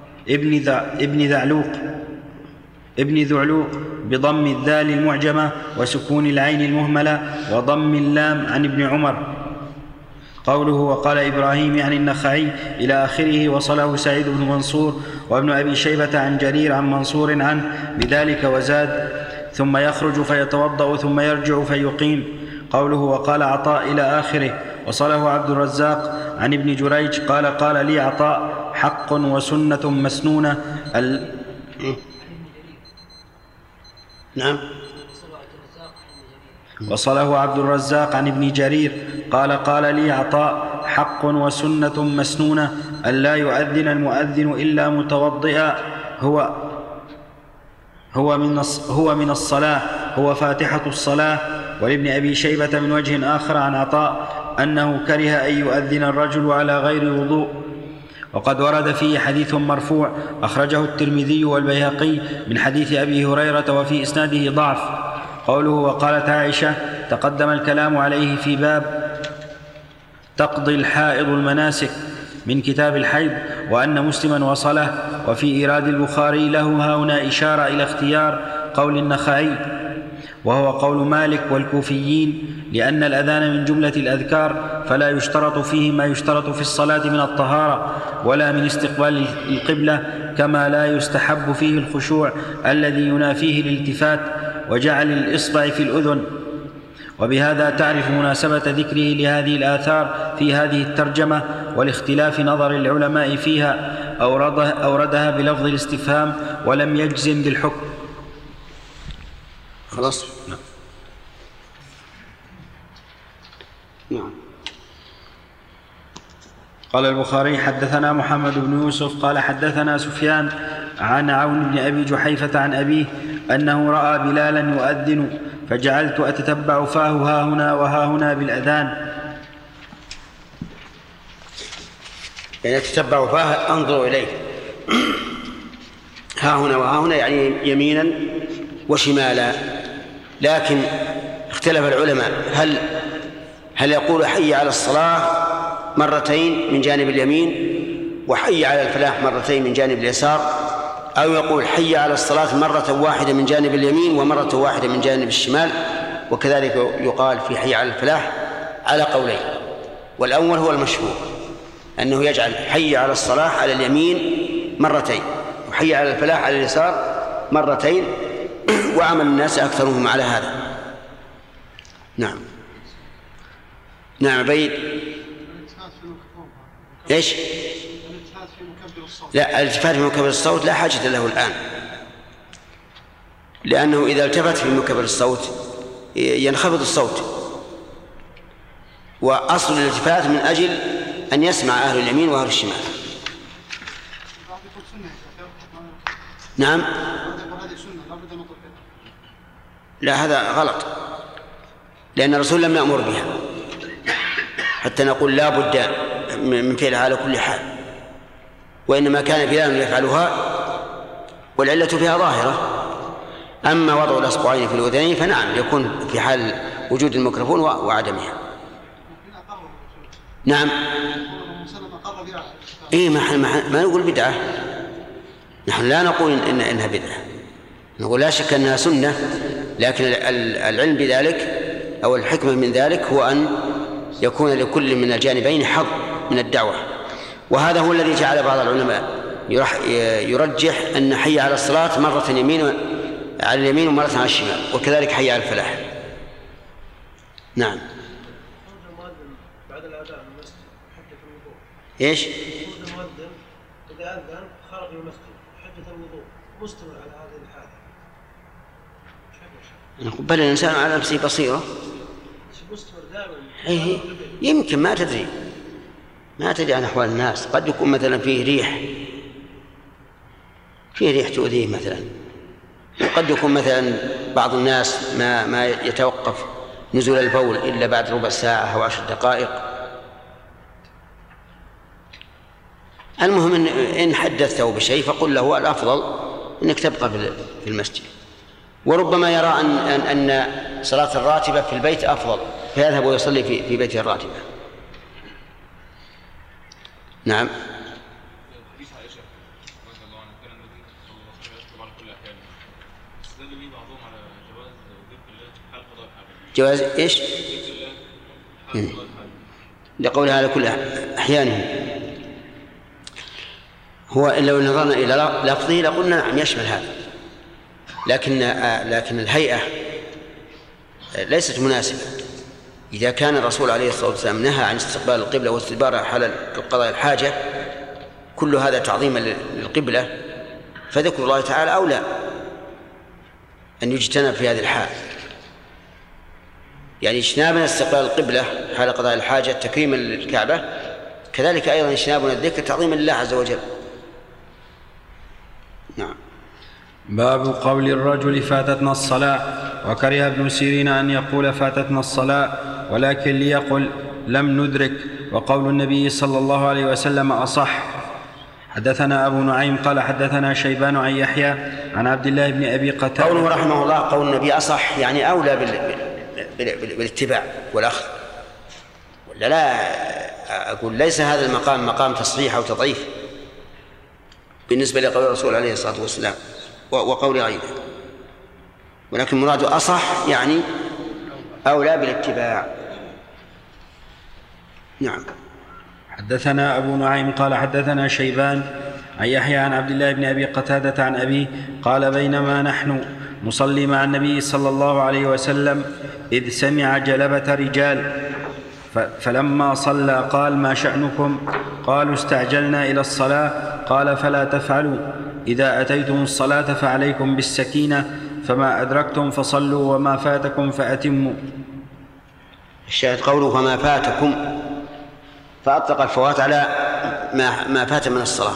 B: ابن ذعلوق بضم الذال المعجمة وسكون العين المهملة وضم اللام عن ابن عمر. قوله وقال إبراهيم يعني النخعي إلى آخره وصله سعيد بن منصور وابن أبي شيبة عن جرير عن منصور عنه بذلك وزاد ثم يخرج فيتوضأ ثم يرجع فيقيم. قوله وقال عطاء إلى آخره وصله عبد الرزاق عن ابن جريج قال لي عطاء حق وسنة مسنونة
A: نعم.
B: وصله عبد الرزاق عن ابن جرير قال لي عطاء حق وسنة مسنونة أن لا يؤذن المؤذن إلا متوضئا هو من الصلاة، هو فاتحة الصلاة. ولابن أبي شيبة من وجه آخر عن عطاء أنه كره أن يؤذن الرجل على غير وضوء. وقد ورد فيه حديث مرفوع أخرجه الترمذي والبيهقي من حديث أبي هريرة وفي إسناده ضعف. قوله وقالت عائشة تقدم الكلام عليه في باب تقضي الحائض المناسك من كتاب الحيض، وأن مسلما وصله. وفي إيراد البخاري له هنا إشارة إلى اختيار قول النخعي وهو قول مالك والكوفيين، لأن الأذان من جملة الأذكار فلا يشترط فيه ما يشترط في الصلاة من الطهارة ولا من استقبال القبلة، كما لا يستحب فيه الخشوع الذي ينافيه الالتفات وجعل الإصبع في الأذن. وبهذا تعرف مناسبة ذكره لهذه الآثار في هذه الترجمة، ولاختلاف نظر العلماء فيها أوردها بلفظ الاستفهام ولم يجزم بالحكم.
A: خلاص. نعم.
B: قال البخاري: حدثنا محمد بن يوسف قال حدثنا سفيان عن عون بن أبي جحيفة عن أبيه أنه رأى بلالا يؤذن فجعلت أتتبع فاه هاهنا وهاهنا بالأذان.
A: يعني أتتبع فاه أنظر إليه، هاهنا وهاهنا يعني يمينا وشمالا. لكن اختلف العلماء هل يقول حي على الصلاة مرتين من جانب اليمين وحي على الفلاح مرتين من جانب اليسار، أو يقول حي على الصلاة مرة واحدة من جانب اليمين ومرة واحدة من جانب الشمال. وكذلك يقال في حي على الفلاح على قولين، والأول هو المشهور أنه يجعل حي على الصلاة على اليمين مرتين وحي على الفلاح على اليسار مرتين، وعمل الناس أكثرهم على هذا. نعم. نعم. بيد ايش؟ لا، الالتفات في مكبر الصوت لا حاجة له الآن، لأنه إذا التفت في مكبر الصوت ينخفض الصوت، وأصل الالتفات من أجل أن يسمع أهل اليمين وأهل الشمال. نعم. لا، هذا غلط، لأن الرسول لم يأمر بها حتى نقول لا بد من فعلها على كل حال، وإنما كان بلال يفعلها والعلة فيها ظاهرة. أما وضع الأصبعين في الأذنين فنعم يكون في حال وجود الميكروفون وعدمها. نعم. إيه، ما نقول بدعة، نحن لا نقول إنها بدعة، نقول لا شك أنها سنة، لكن العلم بذلك أو الحكمة من ذلك هو أن يكون لكل من الجانبين حظ من الدعوة. وهذا هو الذي جعل بعض العلماء يرجح أن حي على الصلاة مرة على اليمين ومرة على الشمال، وكذلك حي على الفلاح. نعم.
E: بعد الأذان المسجد حجة الوضوء.
A: إيش؟
E: المؤذن إذا أذن خرج من المسجد حجة الوضوء مستمر على هذه الحالة.
A: بل الإنسان على نفسه بصيرة.
E: مستمر دائما.
A: إيه، يمكن ما تدري عن أحوال الناس، قد يكون مثلا فيه ريح تؤذيه مثلا، وقد يكون مثلا بعض الناس ما يتوقف نزول البول إلا بعد ربع ساعة أو 10 دقائق. المهم إن حدثته بشيء فقل له الأفضل إنك تبقى في المسجد، وربما يرى أن صلاة الراتبة في البيت أفضل فيذهب ويصلي في بيته الراتبة. نعم. جواز إيش؟ لقولها على كل أحيانه. هو لو نظرنا إلى لفظه لقلنا نعم يشمل هذا، لكن الهيئة ليست مناسبة. إذا كان الرسول عليه الصلاة والسلام نهى عن استقبال القبلة واستدبارها حال قضاء الحاجة، كل هذا تعظيما للقبلة، فذكر الله تعالى أولى أن يجتنب في هذه الحال، يعني اجتنابنا استقبال القبلة حال قضاء الحاجة تكريما للكعبة، كذلك أيضا اجتنابنا الذكر تعظيما لله عز وجل. نعم.
B: باب قول الرجل فاتتنا الصلاة. وكره ابن سيرين أن يقول فاتتنا الصلاة، ولكن ليقل لم ندرك، وقول النبي صلى الله عليه وسلم أصح. حدثنا أبو نعيم قال حدثنا شيبان عن يحيى عن عبد الله بن أبي قتادة.
A: قوله رحمه الله قول النبي أصح، يعني أولى بالاتباع والأخذ، ولا لا أقول ليس هذا المقام مقام تصحيح أو تضعيف بالنسبة لقول الرسول عليه الصلاة والسلام وقول غيره، ولكن مراد أصح يعني أولى بالاتباع. نعم.
B: حدثنا أبو نعيم قال حدثنا شيبان عن يحيى عن عبد الله بن أبي قتادة عن أبيه قال بينما نحن نصلي مع النبي صلى الله عليه وسلم إذ سمع جلبة رجال فلما صلى قال: ما شأنكم؟ قالوا: استعجلنا إلى الصلاة. قال: فلا تفعلوا، إذا أتيتم الصلاة فعليكم بالسكينة، فما أدركتم فصلوا وما فاتكم فأتموا.
A: الشاهد قوله فما فاتكم، فأطلق الفوات على ما فات من الصلاة.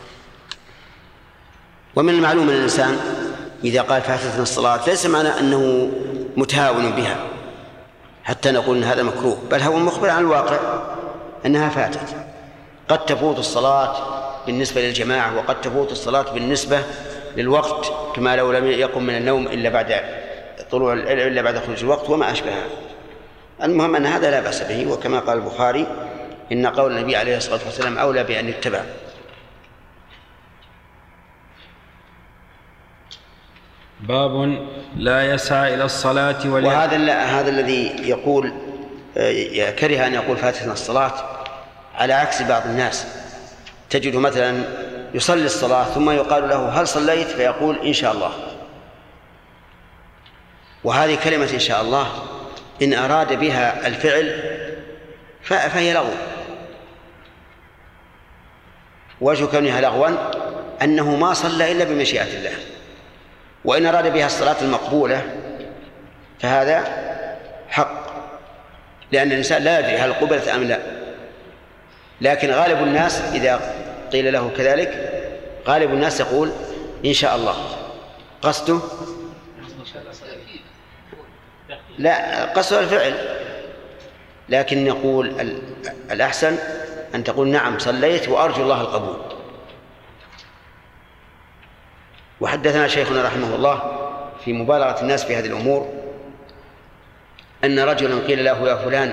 A: ومن المعلوم أن الإنسان إذا قال فاتتنا الصلاة ليس معنى أنه متهاون بها حتى نقول أن هذا مكروه، بل هو مخبر عن الواقع أنها فاتت. قد تفوت الصلاة بالنسبة للجماعة، وقد تفوت الصلاة بالنسبة للوقت، كما لو لم يقم من النوم إلا بعد خروج الوقت وما أشبهها. المهم أن هذا لا بأس به، وكما قال البخاري: إن قول النبي عليه الصلاة والسلام أولى بأن يتبع.
B: باب لا يسعى إلى الصلاة
A: وهذا الذي يقول كره أن يقول فاتتنا الصلاة، على عكس بعض الناس تجد مثلا يصلي الصلاة ثم يقال له: هل صليت؟ فيقول: إن شاء الله. وهذه كلمة إن شاء الله إن أراد بها الفعل فهي لغو. وجه كونها لغوا أنه ما صلى إلا بمشيئة الله، وإن أراد بها الصلاة المقبولة فهذا حق، لأن الإنسان لا يدري هل قبلت أم لا. لكن غالب الناس إذا قيل له كذلك غالب الناس يقول: إن شاء الله. قصده لا، قصده الفعل، لكن يقول الأحسن أن تقول: نعم صليت وأرجو الله القبول. وحدثنا شيخنا رحمه الله في مبالغة الناس في هذه الأمور أن رجلا قيل له: يا فلان،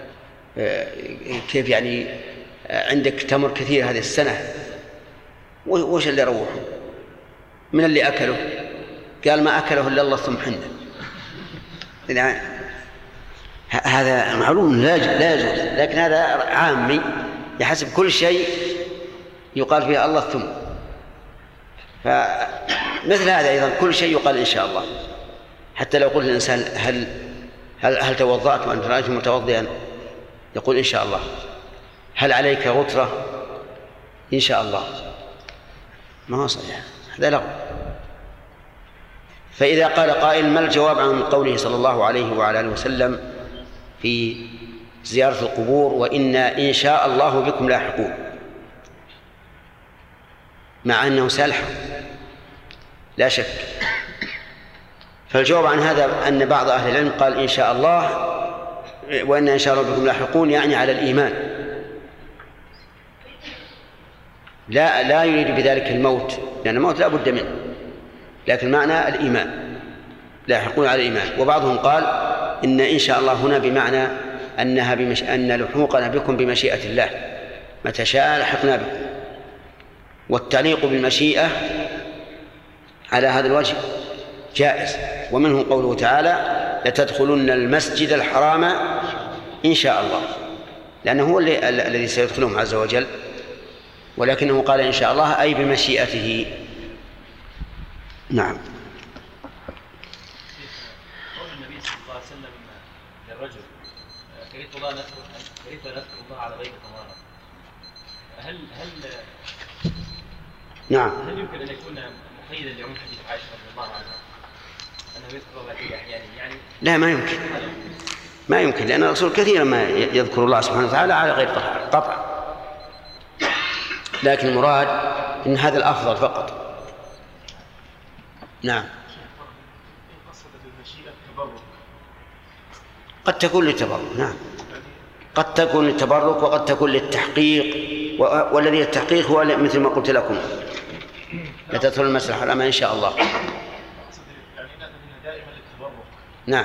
A: كيف يعني عندك تمر كثير هذه السنة، وش اللي روحه؟ من اللي أكله؟ قال: ما أكله إلا الله ثم حنه. يعني هذا معلوم لا يجوز، لكن هذا عامي يحسب كل شيء يقال فيه الله ثم. فمثل هذا أيضا كل شيء يقال إن شاء الله. حتى لو قلت الإنسان: هل توضأت وأنت رأيت متوضئا؟ يقول: إن شاء الله. هل عليك غترة؟ إن شاء الله. ما هو صحيح، هذا لغو. فإذا قال قائل: ما الجواب عن قوله صلى الله عليه وعلى آله وسلم في زيارة القبور: وإنا إن شاء الله بكم لاحقون، مع أنه سيلحق لا شك؟ فالجواب عن هذا أن بعض أهل العلم قال: إن شاء الله وإنا إن شاء الله بكم لاحقون، يعني على الإيمان، لا يريد بذلك الموت، لأن الموت لا بد منه، لكن معنى الإيمان، لاحقون على الإيمان. وبعضهم قال: إن شاء الله هنا بمعنى أن لحوقنا بكم بمشيئة الله، متى شاء لحقنا بكم. والتعليق بالمشيئة على هذا الوجه جائز. ومنه قوله تعالى: لتدخلن المسجد الحرام إن شاء الله، لأنه هو الذي سيدخلهم عز وجل، ولكنه قال إن شاء الله أي بمشيئته. نعم.
D: قول النبي صلى الله عليه وسلم للرجل: كرهت أن أذكر الله على غير طهارة، هل يمكن أن يكون مقيدا لعموم حديث عائشة رضي الله عنها أنه يذكر الله في أحيان؟ يعني
A: لا، ما يمكن، لأن الرسول كثيرا ما يذكر الله سبحانه وتعالى على غير طهارة قطعا، لكن المراد إن هذا الأفضل فقط. نعم. قد تكون للتبرك، نعم، قد تكون للتبرك وقد تكون للتحقيق، والذي التحقيق هو مثل ما قلت لكم: لتدخل المسجد الحرام إن شاء الله. نعم.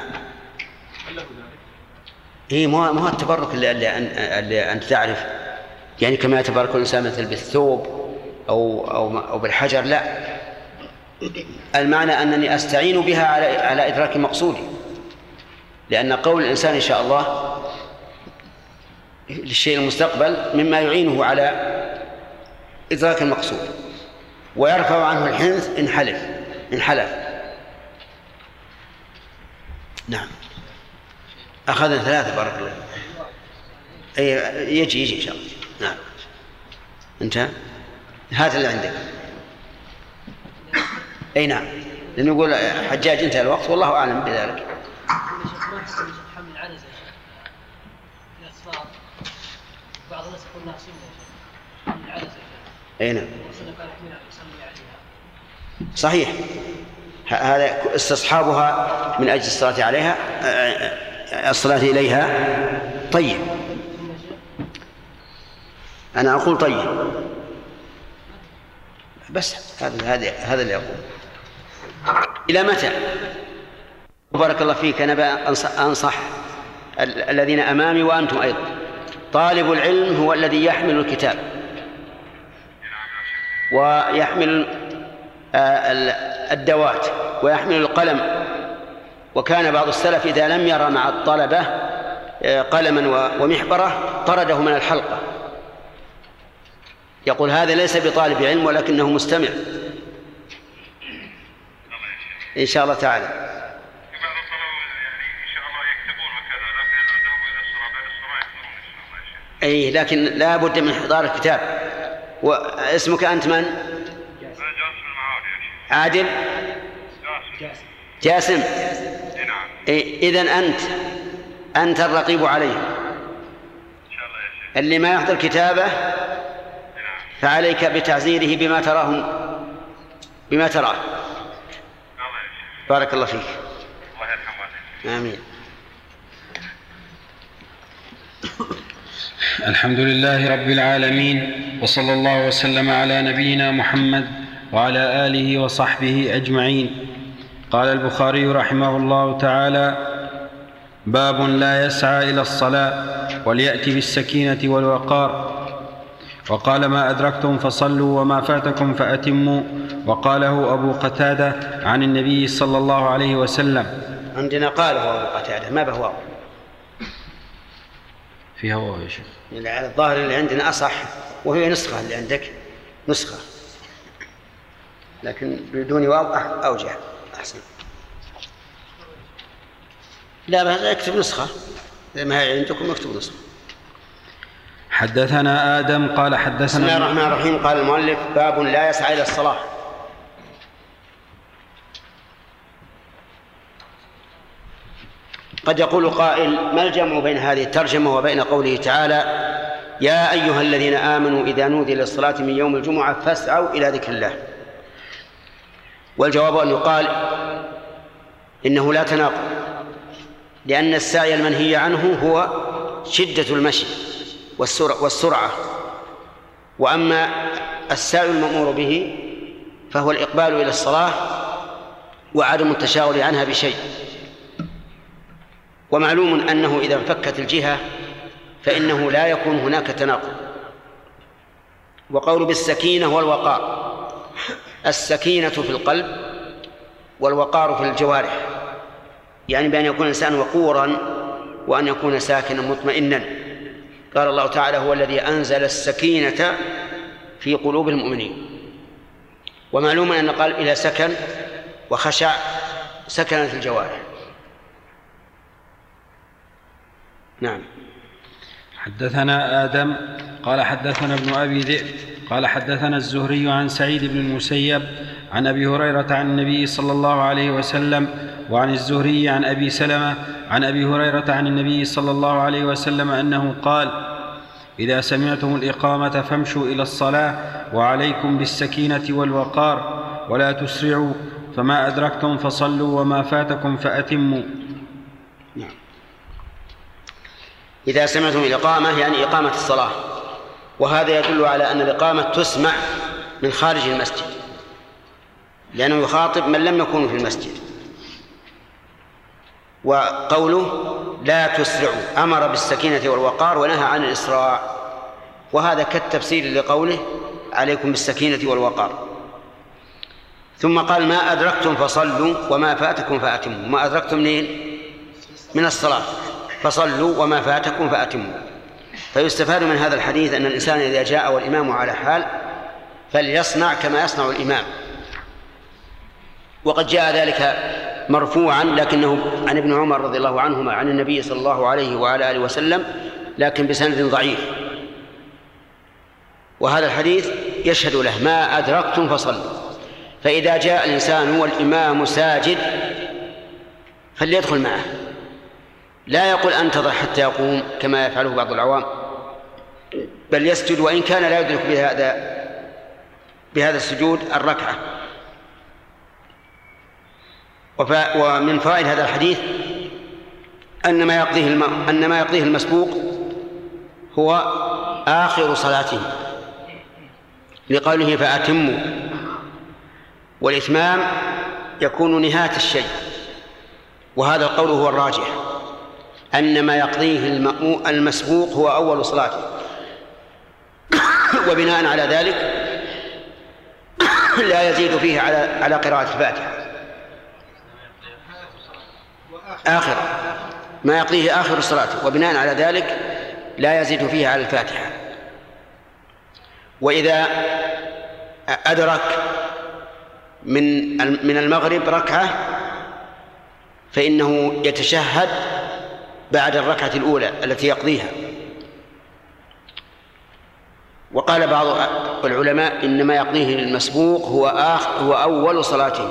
A: ما هو التبرك اللي أنت تعرف، يعني كما يتبرك الإنسان مثل بالثوب أو بالحجر، لا، المعنى أنني أستعين بها على إدراك مقصودي، لأن قول الإنسان إن شاء الله للشيء المستقبل مما يعينه على إدراك المقصود، ويرفع عنه الحنث إن حلف. نعم. أخذنا 3 بارك الله. يجي إن شاء الله. نعم. انتهى. هذا اللي عندك. أي نعم. لأنه يقول حجاج انتهى الوقت والله أعلم بذلك.
E: حمل العنزة الأصفار بعض الناس يقول لها سنة حمل العنزة.
A: أي نعم. صحيح. هذا استصحابها من أجل الصلاة عليها، الصلاة إليها. طيب أنا أقول طيب بس هذا اللي أقول. إلى متى؟ بارك الله فيك. أنا أنصح الذين أمامي وأنتم أيضا. طالب العلم هو الذي يحمل الكتاب ويحمل الدوات ويحمل القلم. وكان بعض السلف إذا لم يرى مع الطلبة قلما ومحبرة طرده من الحلقة، يقول هذا ليس بطالب علم ولكنه مستمع. إن شاء الله تعالى. أي لكن لا بد من إحضار الكتاب. واسمك أنت من؟ عادل جاسم. إذن أنت الرقيب عليه. اللي ما يحضر كتابه فعليك بتعزيره بما تراه. بارك الله فيك.
H: الله يرحمه.
A: آمين.
B: الحمد لله رب العالمين، وصلى الله وسلم على نبينا محمد وعلى آله وصحبه أجمعين. قال البخاري رحمه الله تعالى: باب لا يسعى إلى الصلاة وليأتي بالسكينة والوقار. وقال: ما أدركتم فصلوا وما فاتكم فأتموا. وقاله أبو قتادة عن النبي صلى الله عليه وسلم.
A: عندنا قاله أبو قتادة، ما بهو
B: في هو يا شيخ.
A: على الظاهر اللي عندنا أصح، وهي نسخة اللي عندك نسخة، لكن بدون واو أوجه أحسن. لا بس اكتب نسخة زي ما هي عندكم، اكتب نسخة.
B: حدثنا آدم قال حدثنا.
A: بسم الله الرحمن الرحيم. قال المؤلف: باب لا يسعى إلى الصلاة. قد يقول قائل: ما الجمع بين هذه الترجمة وبين قوله تعالى: يا أيها الذين آمنوا إذا نودي للصلاة من يوم الجمعة فاسعوا إلى ذكر الله؟ والجواب أن يقال إنه لا تناقض، لأن السعي المنهي عنه هو شدة المشي والسرعة، وأما السعي المأمور به فهو الإقبال إلى الصلاة وعدم التشاغل عنها بشيء. ومعلوم أنه إذا انفكت الجهة فإنه لا يكون هناك تناقض. وقول بالسكينة والوقار: السكينة في القلب والوقار في الجوارح، يعني بأن يكون الإنسان وقورا وأن يكون ساكنا مطمئنا. قال الله تعالى: هو الذي أنزل السكينة في قلوب المؤمنين. ومعلوم أن قال إلى سكن وخشع سكنت الجوارح. نعم.
B: حدثنا آدم قال حدثنا ابن أبي ذئب قال حدثنا الزهري عن سعيد بن المسيب عن أبي هريرة عن النبي صلى الله عليه وسلم، وعن الزهري عن أبي سلمة عن أبي هريرة عن النبي صلى الله عليه وسلم أنه قال: إذا سمعتم الإقامة فامشوا إلى الصلاة وعليكم بالسكينة والوقار ولا تسرعوا، فما أدركتم فصلوا وما فاتكم فأتموا.
A: نعم. إذا سمعتم الإقامة يعني إقامة الصلاة، وهذا يدل على أن الإقامة تسمع من خارج المسجد، لأنه يخاطب من لم يكونوا في المسجد. وقوله لا تسرعوا أمر بالسكينة والوقار ونهى عن الإسراع، وهذا كالتفسير لقوله عليكم بالسكينة والوقار. ثم قال: ما أدركتم فصلوا وما فاتكم فأتموا. ما أدركتم من الصلاة، فصلوا وما فاتكم فأتموا. فيستفاد من هذا الحديث أن الإنسان إذا جاء والإمام على حال فليصنع كما يصنع الإمام. وقد جاء ذلك مرفوعا، لكنه عن ابن عمر رضي الله عنهما عن النبي صلى الله عليه وعلى آله وسلم لكن بسند ضعيف، وهذا الحديث يشهد له: ما أدركتم فصلوا. فإذا جاء الإنسان والإمام ساجد فليدخل معه، لا يقول أنتظر حتى يقوم كما يفعله بعض العوام، بل يسجد وإن كان لا يدرك بهذا السجود الركعة. ومن فوائد هذا الحديث أن ما يقضيه المسبوق هو آخر صلاته، لقوله: فأتموا، والإتمام يكون نهاية الشيء، وهذا القول هو الراجح، أن ما يقضيه المسبوق هو أول صلاته، وبناء على ذلك لا يزيد فيه على قراءة الفاتحة. آخر ما يقضيه آخر الصلاة، وبناء على ذلك لا يزيد فيه على الفاتحة. وإذا أدرك من المغرب ركعة فإنه يتشهد بعد الركعة الأولى التي يقضيها. وقال بعض العلماء إنما يقضيه المسبوق هو أول صلاته،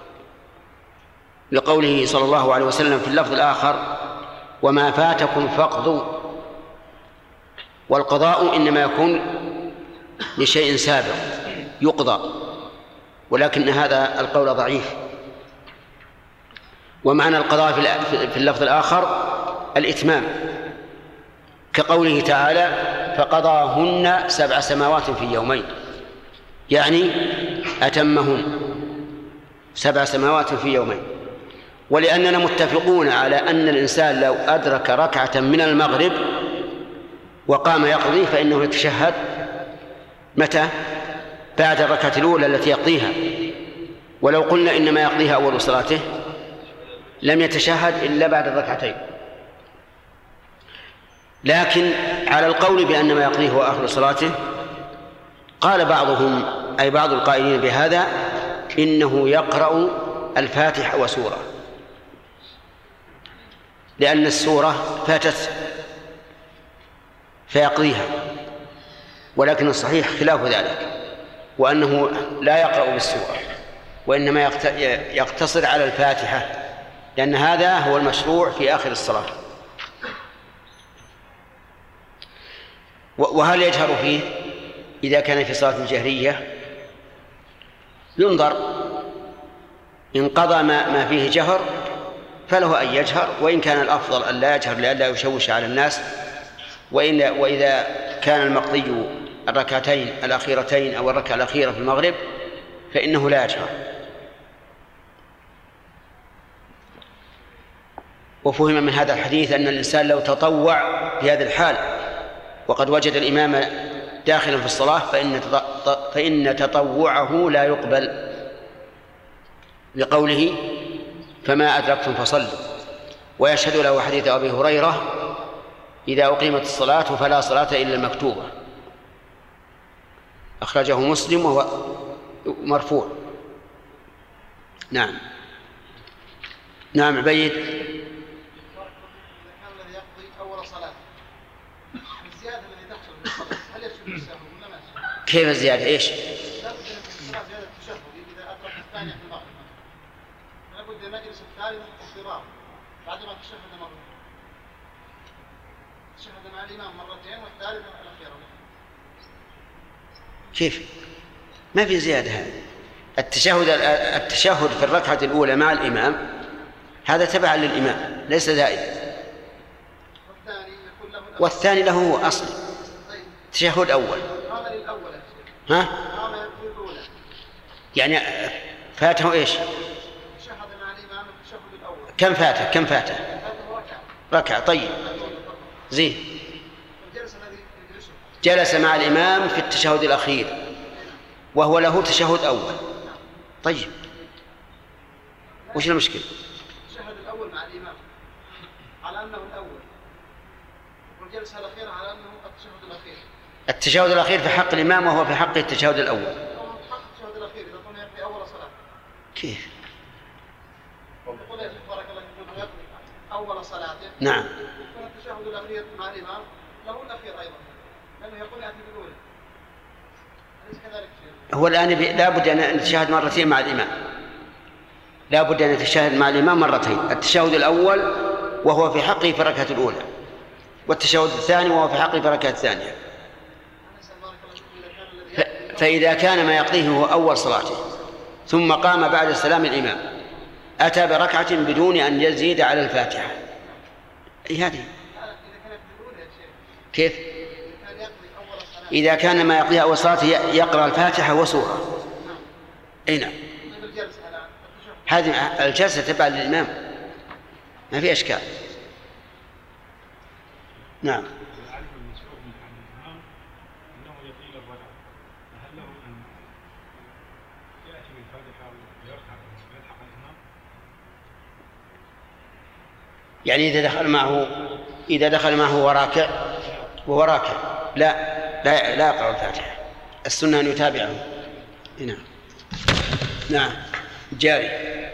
A: لقوله صلى الله عليه وسلم في اللفظ الآخر: وما فاتكم فاقضوا. والقضاء إنما يكون لشيء سابق يقضى، ولكن هذا القول ضعيف. ومعنى القضاء في اللفظ الآخر الإتمام، كقوله تعالى: فقضاهن 7 سماوات في يومين، يعني أتمهن 7 سماوات في يومين. ولأننا متفقون على أن الإنسان لو أدرك ركعة من المغرب وقام يقضي فإنه يتشهد متى؟ بعد الركعة الأولى التي يقضيها. ولو قلنا إنما يقضيها أول صلاته لم يتشهد إلا بعد الركعتين. لكن على القول بأن ما يقضيه هو آخر صلاته قال بعضهم، أي بعض القائلين بهذا، إنه يقرأ الفاتحة وسورة، لأن السورة فاتت فيقضيها. ولكن الصحيح خلاف ذلك، وأنه لا يقرأ بالسورة، وإنما يقتصر على الفاتحة، لأن هذا هو المشروع في آخر الصلاة. وهل يجهر فيه؟ إذا كان في صلاة جهرية ينظر، إن قضى ما فيه جهر فله أن يجهر، وإن كان الأفضل أن لا يجهر لئلا يشوش على الناس. وإذا كان المقضي الركعتين الأخيرتين أو الركعة الأخيرة في المغرب فإنه لا يجهر. وفهم من هذا الحديث أن الإنسان لو تطوع في هذه الحال وقد وجد الإمام داخلا في الصلاة فإن تطوعه لا يقبل، لقوله: فما أدركتم فصلوا. ويشهد له حديث أبي هريرة: إذا أقيمت الصلاة فلا صلاة إلا المكتوبة، أخرجه مسلم وهو مرفوع. نعم عبيد. كيف الزيادة؟ إيش؟
C: لابد المجلس الثالث اضطراب بعد ما تشهد مرة، تشهد مع الإمام مرتين والثالثة الأخيرة.
A: كيف؟ ما في زيادة. هذا التشهد في الركعة الأولى مع الإمام هذا تبع للإمام ليس زائد، والثاني له أصل تشهد أول. ها؟ يعني فاته إيش؟ كم فاته؟ ركعة. طيب زين. جلس مع الإمام في التشهد الأخير وهو له تشهد أول. طيب وش المشكلة؟
C: التشهد الأول مع الإمام على أنه الأول، والجلسة الأخيرة على أنه التشهد الأخير.
A: التشهد الأخير في حق الإمام وهو في حق التشهد الأول.
C: في حق التشهد الأخير إذا كنا في أول صلاة.
A: كيف؟
C: يقول يا شيخ بارك الله فيكم أول صلاته.
A: نعم.
C: يكون التشهد الأخير مع الإمام التكبير أيضا، لأنه يقول أتي بالأولى. أليس كذلك؟
A: هو الآن لا بد أن نتشاهد مرتين مع الإمام، لا بد أن نتشاهد مع الإمام مرتين، التشهد الأول وهو في حقه في الركعة الأولى، والتشهد الثاني وهو في حقه في الركعة الثانية. فإذا كان ما يقضيه هو أول صلاته ثم قام بعد السلام الإمام أتى بركعة بدون أن يزيد على الفاتحة، هذه كيف؟ إذا كان ما يقضيه أول صلاته يقرأ الفاتحة وسورة، أي نعم، هذه الجلسة تبع للإمام ما في أشكال. نعم. يعني إذا دخل معه وهو راكع لا يقرأ الفاتحة، السنة أن يتابعه. نعم. نعم جاري.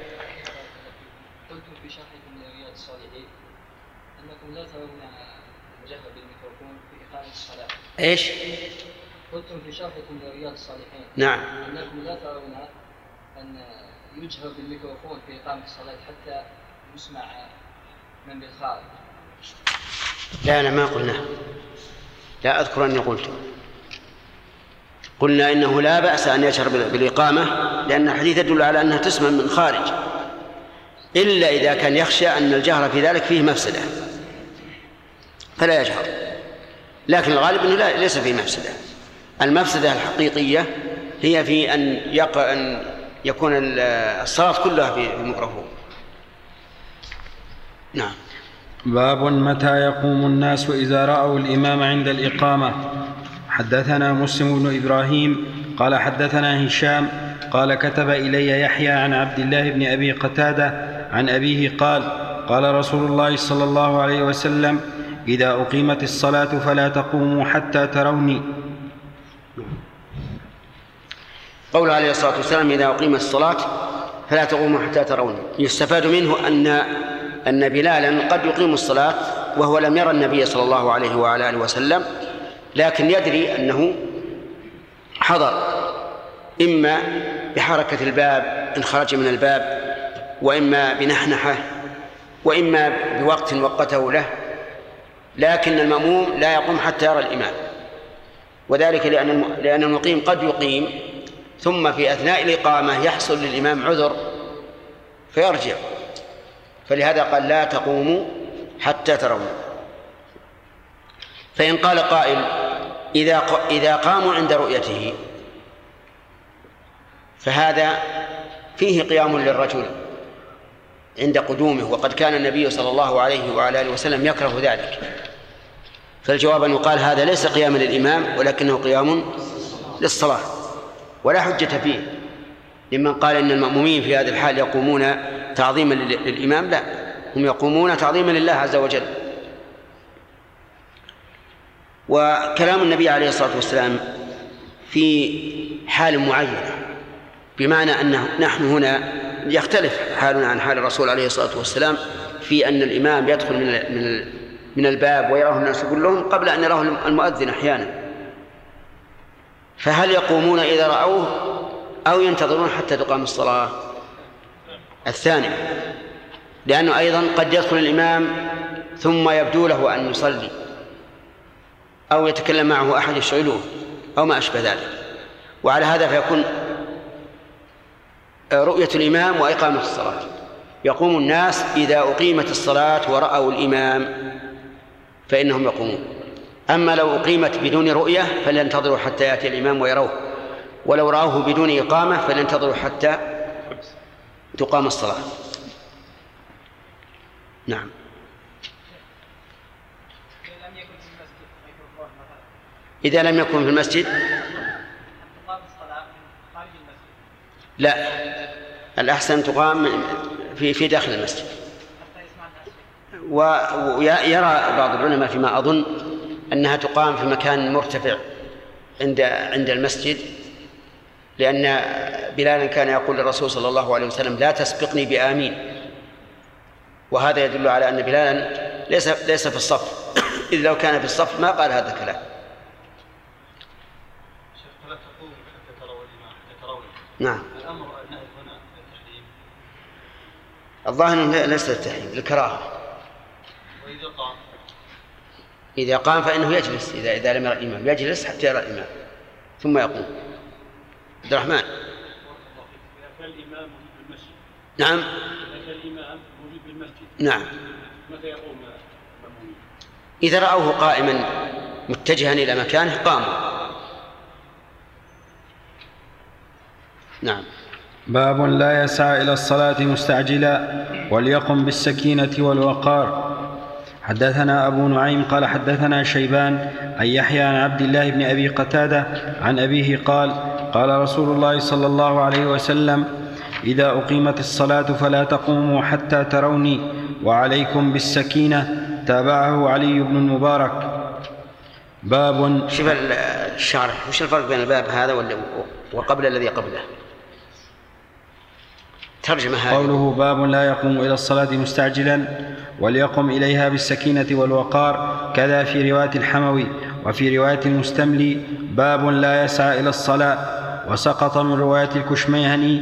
E: قلتم في شرحكم لرياض الصالحين أنكم لا ترون الجهر بالميكروفون في إقامة الصلاة.
A: إيش؟
E: قلتم في شرحكم لرياض الصالحين
A: نعم
E: أنكم لا ترون أن يجهر بالميكروفون في إقامة الصلاة حتى يسمع من بالخارج.
A: لا ما قلنا، لا أذكر أني قلت. قلنا إنه لا بأس أن يجهر بالإقامة لأن الحديث يدل على أنها تسمع من خارج، إلا إذا كان يخشى أن الجهر في ذلك فيه مفسدة فلا يجهر، لكن الغالب أنه ليس فيه مفسدة. المفسدة الحقيقية هي في أن يكون الصلاة كلها في الميكروفون. نعم.
B: باب متى يقوم الناس إذا رأوا الإمام عند الإقامة. حدثنا مسلم بن إبراهيم قال حدثنا هشام قال كتب إلي يحيى عن عبد الله بن أبي قتادة عن أبيه قال قال رسول الله صلى الله عليه وسلم إذا أقيمت الصلاة فلا تقوموا حتى تروني.
A: قول عليه الصلاة والسلام إذا أقيمت الصلاة فلا تقوموا حتى تروني، يستفاد منه أن بلالا قد يقيم الصلاة وهو لم يرى النبي صلى الله عليه وعلى آله وسلم، لكن يدري أنه حضر، إما بحركة الباب إن خرج من الباب، وإما بنحنحة، وإما بوقت وقته له، لكن المأموم لا يقوم حتى يرى الإمام، وذلك لأن المقيم قد يقيم ثم في أثناء الإقامة يحصل للإمام عذر فيرجع، فلهذا قال لا تقوموا حتى ترون. فإن قال قائل إذا قاموا عند رؤيته فهذا فيه قيام للرجل عند قدومه، وقد كان النبي صلى الله عليه وعلى آله وسلم يكره ذلك، فالجواب أن يقال هذا ليس قياما للإمام ولكنه قيام للصلاة، ولا حجة فيه لمن قال إن المأمومين في هذا الحال يقومون تعظيما للإمام، لا، هم يقومون تعظيما لله عز وجل. وكلام النبي عليه الصلاة والسلام في حال معينة، بمعنى أنه نحن هنا يختلف حالنا عن حال الرسول عليه الصلاة والسلام في أن الإمام يدخل من الباب ويراه الناس كلهم قبل أن يراه المؤذن أحيانا، فهل يقومون إذا رأوه أو ينتظرون حتى تقام الصلاة؟ الثاني، لأنه أيضا قد يدخل الإمام ثم يبدو له أن يصلي أو يتكلم معه أحد يشغله أو ما أشبه ذلك، وعلى هذا فيكون رؤية الإمام وإقامة الصلاة. يقوم الناس إذا أقيمت الصلاة ورأوا الإمام فإنهم يقومون، أما لو أقيمت بدون رؤية فلينتظروا حتى يأتي الإمام ويروه، ولو رأوه بدون إقامة فلينتظروا حتى تقام الصلاة. نعم. إذا لم يكن في المسجد لا، الأحسن تقام في داخل المسجد. ويرى بعض العلماء فيما أظن أنها تقام في مكان مرتفع عند المسجد، لأن بلالا كان يقول للرسول صلى الله عليه وسلم لا تسبقني بآمين، وهذا يدل على أن بلالا ليس في الصف إذ لو كان في الصف ما قال هذا الكلام.
D: فلا تقوم حتى تروا الإمام حتى تروا.
A: نعم.
D: الأمر النهي هنا التحريم.
A: الظاهر أنه ليس التحريم، الكراهة.
D: وإذا قام؟
A: إذا قام فإنه يجلس، إذا لم يرى الإمام يجلس حتى يرى الإمام ثم يقوم. عبد الرحمن.
I: إذا كان الإمام موجود بالمسجد.
A: نعم.
I: إذا كان الإمام موجود بالمسجد.
A: نعم.
I: متى يقوم؟
A: إذا رأوه قائما متجها إلى مكانه قاموا. نعم.
B: باب لا يسعى إلى الصلاة مستعجلا وليقم بالسكينة والوقار. حدثنا أبو نعيم قال حدثنا شيبان عن يحيى عن عبد الله بن أبي قتادة عن أبيه قال قال رسول الله صلى الله عليه وسلم إذا أقيمت الصلاة فلا تقوموا حتى تروني وعليكم بالسكينة. تابعه علي بن المبارك. باب.
A: شوف الشارح، وش الفرق بين الباب هذا وقبل الذي قبله؟ ترجمة هذه.
B: قوله باب لا يقوم إلى الصلاة مستعجلا وليقم إليها بالسكينة والوقار، كذا في رواية الحموي. وفي رواية المستملي باب لا يسعى إلى الصلاة، وسقط من رواية الكشميهني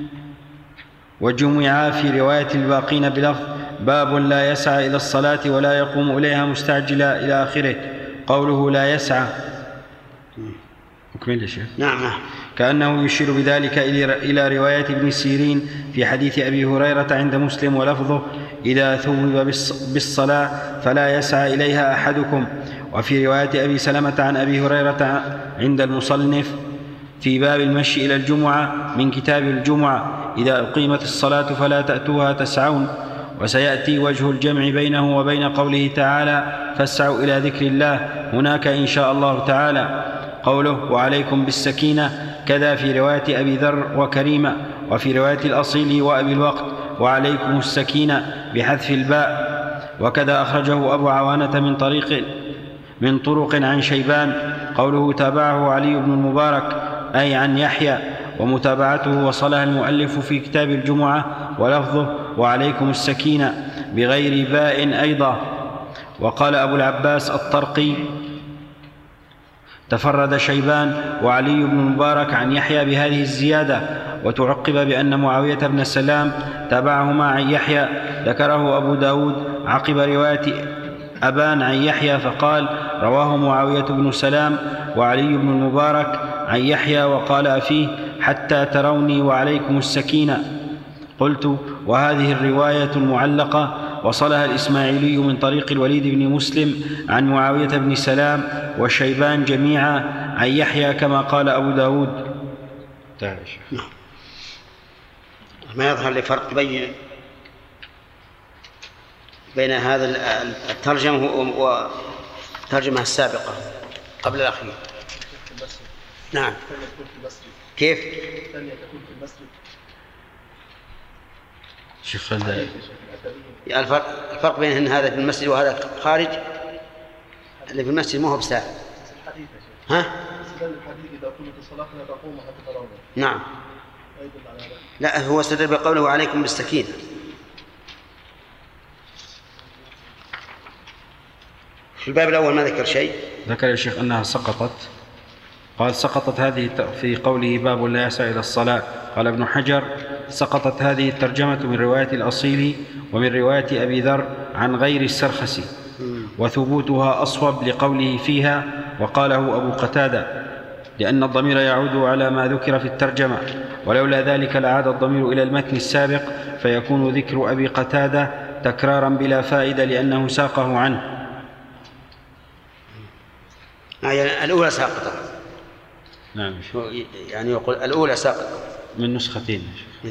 B: وجمع في رواية الباقين بلفظ باب لا يسعى إلى الصلاة ولا يقوم إليها مستعجلا إلى آخره. قوله لا يسعى أكمل يا شيخ.
A: نعم.
B: كأنه يشير بذلك إلى رواية ابن سيرين في حديث أبي هريرة عند مسلم ولفظه إذا ثوب بالصلاة فلا يسعى إليها أحدكم. وفي رواية أبي سلمة عن أبي هريرة عند المصنف في باب المشي إلى الجمعة من كتاب الجمعة إذا أقيمت الصلاة فلا تأتوها تسعون. وسيأتي وجه الجمع بينه وبين قوله تعالى فاسعوا إلى ذكر الله هناك إن شاء الله تعالى. قوله وعليكم بالسكينة كذا في رواية أبي ذر وكريمة. وفي رواية الأصيل وأبي الوقت وعليكم السكينة بحذف الباء. وكذا أخرجه أبو عوانة من طرق عن شيبان. قوله تابعه علي بن المبارك أي عن يحيى، ومتابعته وصلها المؤلف في كتاب الجمعة ولفظه وعليكم السكينة بغير باء أيضا. وقال أبو العباس الطرقي تفرد شيبان وعلي بن المبارك عن يحيى بهذه الزيادة. وتعقب بأن معاوية بن سلام تابعهما عن يحيى، ذكره أبو داود عقب رواية أبان عن يحيى فقال رواه معاوية بن سلام وعلي بن المبارك عن يحيى وقال فيه حتى تروني وعليكم السكينة. قلت وهذه الرواية المعلقة وصلها الإسماعيلي من طريق الوليد بن مسلم عن معاوية بن سلام والشيبان جميعا عن يحيى كما قال أبو داود.
A: ما يظهر لي فرق بين هذا الترجمة والترجمة السابقة قبل الأخير. نعم. كيف؟
C: الثانية تكون في المسجد.
B: شيخ
A: الفرق بين أن هذا في المسجد وهذا خارج. اللي في المسجد ما هو بساعة. ها؟
C: الحديث إذا قمت الصلاة لا تقوم حتى ترون.
A: نعم. لا هو استدل بقوله عليكم بالسكينة. في الباب الأول ما ذكر شيء.
B: ذكر يا شيخ أنها سقطت. قال سقطت هذه في قوله باب لا يسعى إلى الصلاة. قال ابن حجر سقطت هذه الترجمة من رواية الأصيل ومن رواية أبي ذر عن غير السرخسي، وثبوتها أصوب لقوله فيها وقاله أبو قتادة لأن الضمير يعود على ما ذكر في الترجمة، ولولا ذلك لعاد الضمير إلى المتن السابق فيكون ذكر أبي قتادة تكرارا بلا فائدة لأنه ساقه عنه.
A: الأولى ساقطة.
B: نعم.
A: يعني يقول الأولى ساقطة
B: من نسختين.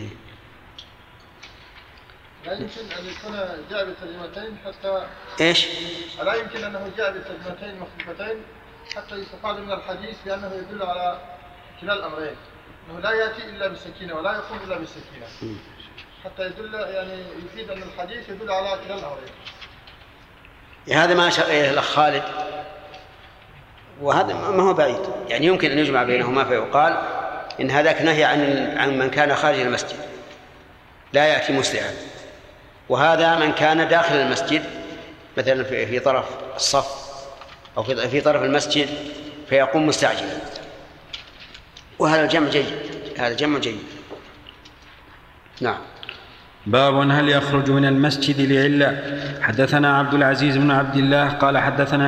C: لا يمكن أن يكون جاء بالترجمتين حتى
A: إيش؟
C: لا يمكن أنه جاء بالترجمتين مختلفتين حتى يستفاد من الحديث بأنه يدل على كلا الأمرين، أنه لا يأتي إلا بالسكينة ولا يقوم إلا بالسكينة، حتى يدل يعني يفيد أن الحديث يدل على كلا الأمرين.
A: هذا ما أشار إليه الأخ خالد، وهذا ما هو بعيد، يعني يمكن أن يجمع بينهما فيقال إن هذاك نهي عن من كان خارج المسجد لا يأتي مسرعا، وهذا من كان داخل المسجد مثلا في طرف الصف أو في طرف المسجد فيقوم مستعجلا، وهذا الجمع جيد، هذا جمع جيد. نعم.
B: باب هل يخرج من المسجد لعلة. حدثنا عبد العزيز بن عبد الله قال حدثنا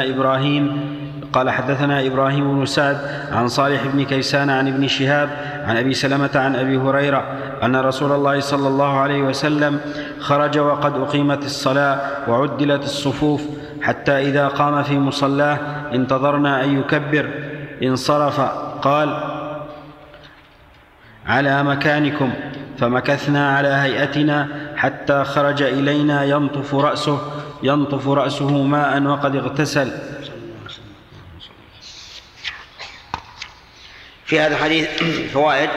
B: إبراهيم بن سعد عن صالح بن كيسان عن ابن شهاب عن أبي سلمة عن أبي هريرة أن رسول الله صلى الله عليه وسلم خرج وقد أقيمت الصلاة وعدلت الصفوف، حتى إذا قام في مصلاه انتظرنا أن يكبر، انصرف قال: على مكانكم، فمكثنا على هيئتنا حتى خرج إلينا ينطف رأسه ماء وقد اغتسل.
A: في هذا الحديث فوائد،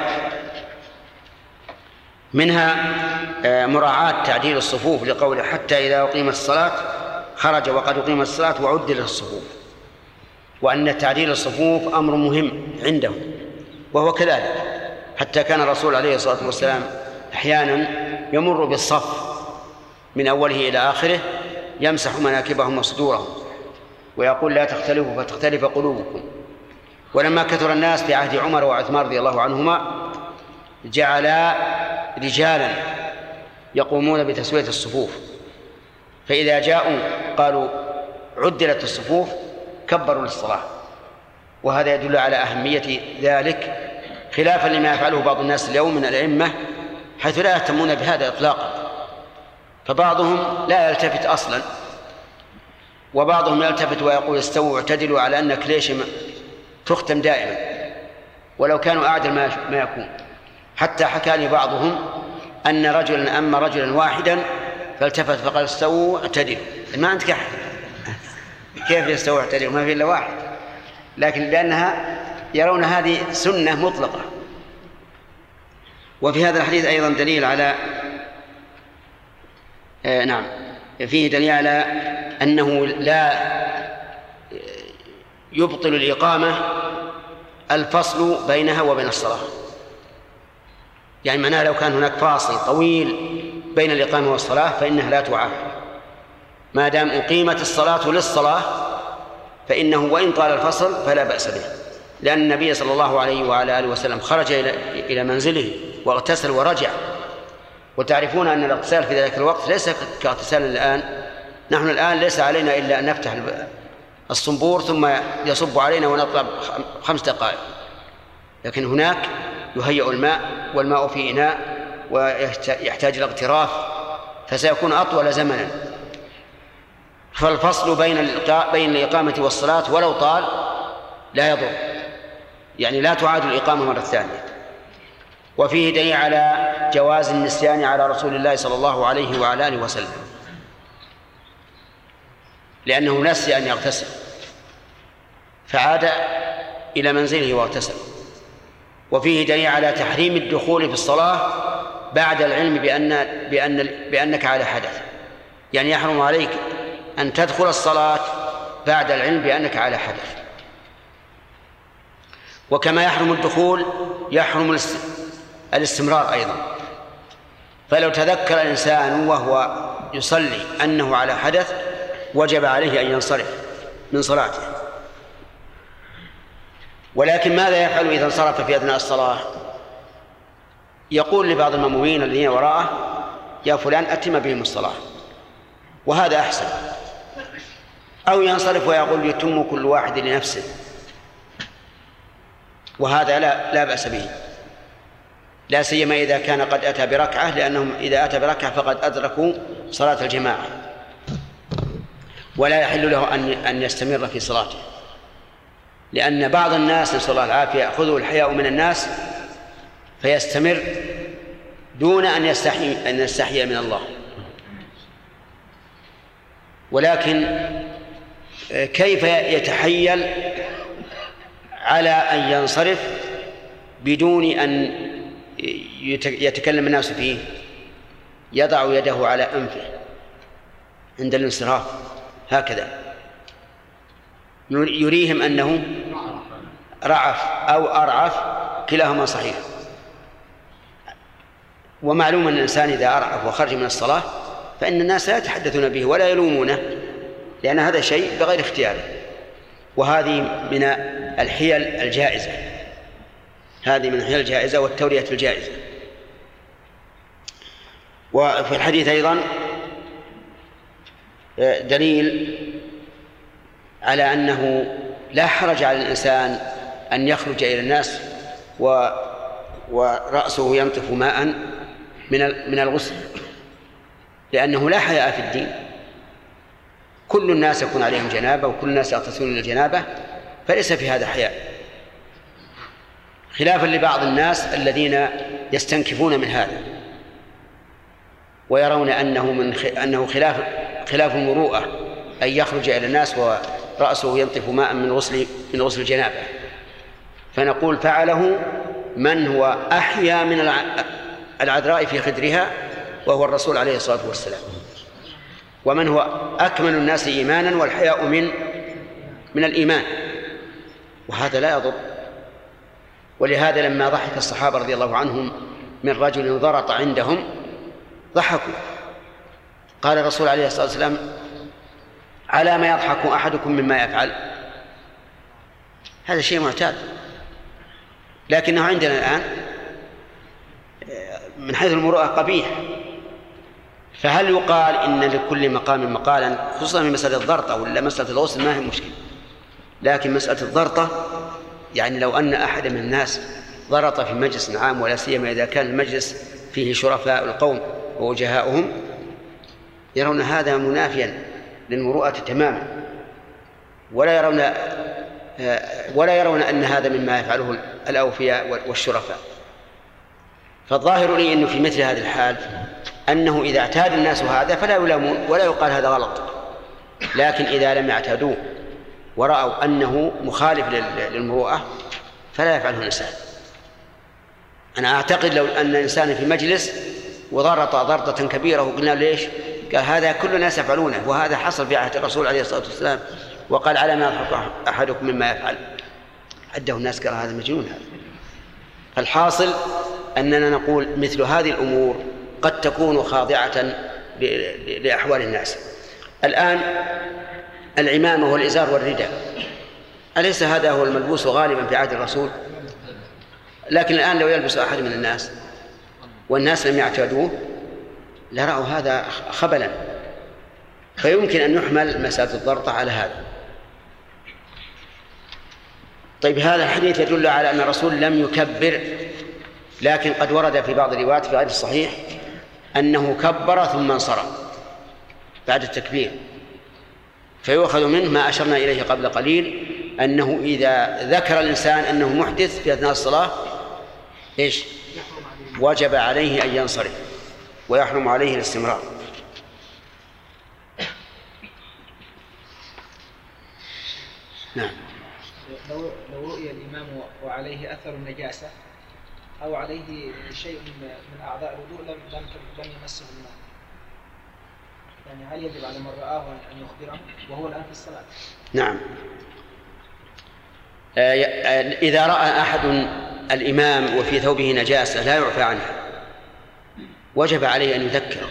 A: منها مراعاة تعديل الصفوف لقوله حتى إذا أقيمت الصلاة خرج وقد أقيمت الصلاة وعدلت الصفوف، وأن تعديل الصفوف أمر مهم عنده، وهو كذلك، حتى كان الرسول عليه الصلاة والسلام أحيانا يمر بالصف من أوله إلى آخره يمسح مناكبهم وصدورهم ويقول: لا تختلفوا فتختلف قلوبكم. ولما كثر الناس في عهد عمر وعثمان رضي الله عنهما جعل رجالا يقومون بتسوية الصفوف، فإذا جاءوا قالوا عدلت الصفوف كبروا للصلاة، وهذا يدل على أهمية ذلك، خلافا لما يفعله بعض الناس اليوم من الأئمة حيث لا يهتمون بهذا إطلاقا، فبعضهم لا يلتفت أصلا، وبعضهم يلتفت ويقول: استووا واعتدلوا، على أن كليش تختم دائما ولو كانوا أعدل ما يكون. حتى حكى لي بعضهم أن رجلا أما رجلا واحدا فالتفت فقال: استووا اعتدلوا. ما عندك أحد، كيف يستووا اعتدلوا؟ ما في إلا واحد، لكن لأنها يرون هذه سنة مطلقة. وفي هذا الحديث أيضا دليل على فيه دليل على أنه لا يبطل الإقامة الفصل بينها وبين الصلاة، يعني معناها لو كان هناك فاصل طويل بين الإقامة والصلاة فإنها لا تعاد، ما دام أقيمت الصلاة للصلاة فإنه وإن طال الفصل فلا بأس به، لأن النبي صلى الله عليه وعلى آله وسلم خرج إلى منزله واغتسل ورجع، وتعرفون أن الاغتسال في ذلك الوقت ليس كاغتسال الآن. نحن الآن ليس علينا إلا أن نفتح الصنبور ثم يصب علينا ونطلب 5 دقائق، لكن هناك يهيأ الماء والماء في إناء ويحتاج إلى اغتراف، فسيكون أطول زمنا. فالفصل بين الإقامة والصلاة ولو طال لا يضر، يعني لا تعاد الإقامة مرة ثانية. وفيه دليل على جواز النسيان على رسول الله صلى الله عليه وعلى آله وسلم، لأنه نسي أن يغتسل فعاد إلى منزله واغتسل. وفيه دليل على تحريم الدخول في الصلاة بعد العلم بأنك على حدث، يعني يحرم عليك أن تدخل الصلاة بعد العلم بأنك على حدث. وكما يحرم الدخول يحرم الاستمرار أيضا، فلو تذكر الإنسان وهو يصلي أنه على حدث وجب عليه أن ينصرف من صلاته. ولكن ماذا يفعل إذا انصرف في أثناء الصلاة؟ يقول لبعض المأمومين الذين وراءه: يا فلان أتم بهم الصلاة، وهذا أحسن. أو ينصرف ويقول: يتم كل واحد لنفسه، وهذا لا بأس به، لا سيما إذا كان قد أتى بركعة، لأنهم إذا أتى بركعة فقد أدركوا صلاة الجماعة، ولا يحل له أن يستمر في صلاته، لأن بعض الناس نسأل الله العافية يأخذه الحياء من الناس فيستمر دون أن يستحي من الله. ولكن كيف يتحيل على أن ينصرف بدون أن يتكلم الناس فيه؟ يضع يده على أنفه عند الانصراف هكذا، يريهم أنه رعف أو أرعف، كلاهما صحيح. ومعلوم أن الإنسان إذا أرعف وخرج من الصلاة فإن الناس لا يتحدثون به ولا يلومونه، لأن هذا شيء بغير اختياره. وهذه من الحيل الجائزة، هذه من الحيل الجائزة والتورية الجائزة. وفي الحديث أيضا دليل على أنه لا حرج على الإنسان أن يخرج إلى الناس ورأسه ينطف ماء من الغسل، لأنه لا حياء في الدين. كل الناس يكون عليهم جنابة وكل الناس يغتسلون من الجنابة، فليس في هذا حياء، خلافا لبعض الناس الذين يستنكفون من هذا ويرون أنه خلاف المروءة أن يخرج إلى الناس ورأسه ينطف ماء من غسل الجنابة. فنقول فعله من هو أحيا من العذراء في خدرها وهو الرسول عليه الصلاة والسلام، ومن هو أكمل الناس إيمانا والحياء من الإيمان، وهذا لا يضر. ولهذا لما ضحك الصحابة رضي الله عنهم من رجل ضرط عندهم ضحكوا، قال الرسول عليه الصلاة والسلام: على ما يضحك أحدكم مما يفعل؟ هذا شيء معتاد، لكنه عندنا الآن من حيث المروءة قبيح. فهل يقال إن لكل مقام مقالا؟ خصوصا في مسألة الضرطة، ولا مسألة الغسل ما هي مشكلة، لكن مسألة الضرطة يعني لو أن أحد من الناس ضرط في مجلس عام، ولا سيما إذا كان المجلس فيه شرفاء القوم ووجهاؤهم، يرون هذا منافيا للمروءة تماما، ولا يرون أن هذا مما يفعله الأوفياء والشرفاء. فالظاهر لي أنه في مثل هذه الحال أنه إذا اعتاد الناس هذا فلا يلامون ولا يقال هذا غلط، لكن إذا لم يعتادوه ورأوا أنه مخالف للمروءة فلا يفعله الإنسان. أنا أعتقد لو أن إنسان في مجلس وضرط ضرطة كبيرة وقلنا ليش؟ قال هذا كل الناس يفعلونه، وهذا حصل في عهد الرسول عليه الصلاة والسلام، وقال على ما يضحك أحدكم مما يفعل، عده الناس قال هذا مجنون. هذا الحاصل أننا نقول مثل هذه الأمور قد تكون خاضعة لأحوال الناس. الآن العمامة والإزار والرداء، أليس هذا هو الملبوس غالبا في عهد الرسول؟ لكن الآن لو يلبس أحد من الناس والناس لم يعتادوه لرأوا هذا خبلا، فيمكن أن يحمل مسألة الضرطة على هذا. طيب، هذا الحديث يدل على أن الرسول لم يكبر، لكن قد ورد في بعض الروايات في غير الصحيح أنه كبر ثم انصرف بعد التكبير، فيؤخذ منه ما أشرنا إليه قبل قليل، أنه إذا ذكر الإنسان أنه محدث في أثناء الصلاة إيش؟ وجب عليه أن ينصرف ويحرم عليه الاستمرار. نعم.
E: لو رؤي الإمام وعليه أثر النجاسة أو عليه شيء من أعضاء الوضوء لم يمسه الماء، يعني هل يجب على من رآه أن يخبره وهو الآن في الصلاة؟
A: نعم. إذا رأى أحد الإمام وفي ثوبه نجاسة لا يعفى عنها وجب عليه أن يذكره.